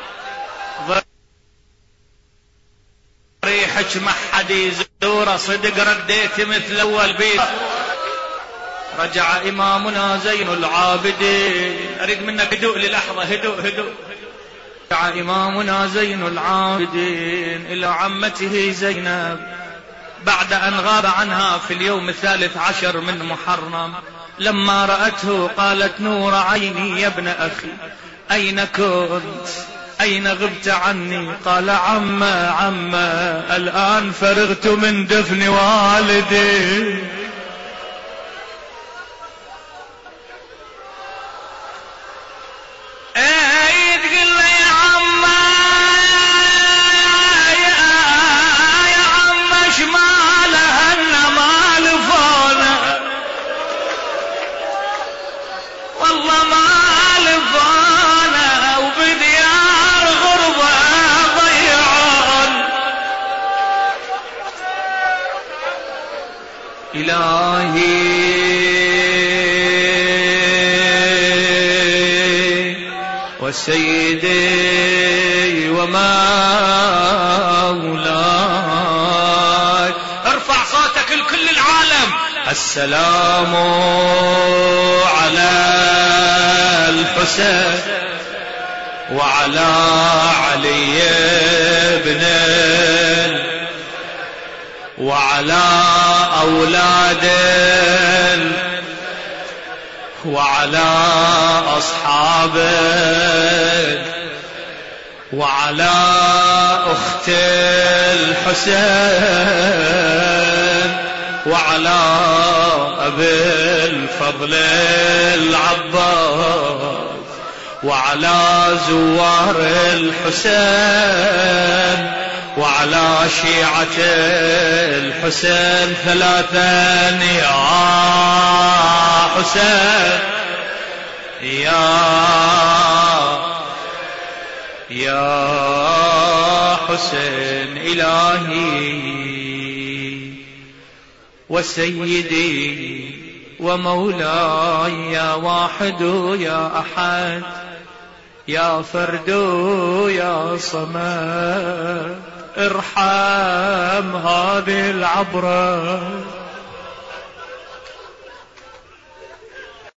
ضريحك ما حد يزوره. صدق رديت مثل اول بيت. رجع إمامنا زين العابدين. أريد منك هدوء للحظة، هدوء هدوء. رجع إمامنا زين العابدين إلى عمته زينب بعد أن غاب عنها في اليوم الثالث عشر من محرم. لما رأته قالت نور عيني يا ابن أخي أين كنت؟ أين غبت عني؟ قال عما عما الآن فرغت من دفن والدي. ايه تقول له يا عما يا يا عما شماله النمال فونا والله ما لفانا وبديار غربة ضيعون. إلهي وسيدي ومولاي. ارفع صوتك لكل العالم. السلام على الحسين وعلى علي بن وعلى أولاد وعلى أصحابه وعلى أخت الحسين وعلى أبي الفضل العباس وعلى زوار الحسين وعلى شيعة الحسين ثلاثا. يا حسين يا يا حسين إلهي وسيدي ومولاي يا واحد يا أحد يا فرد يا صمد ارحم هذه العبرة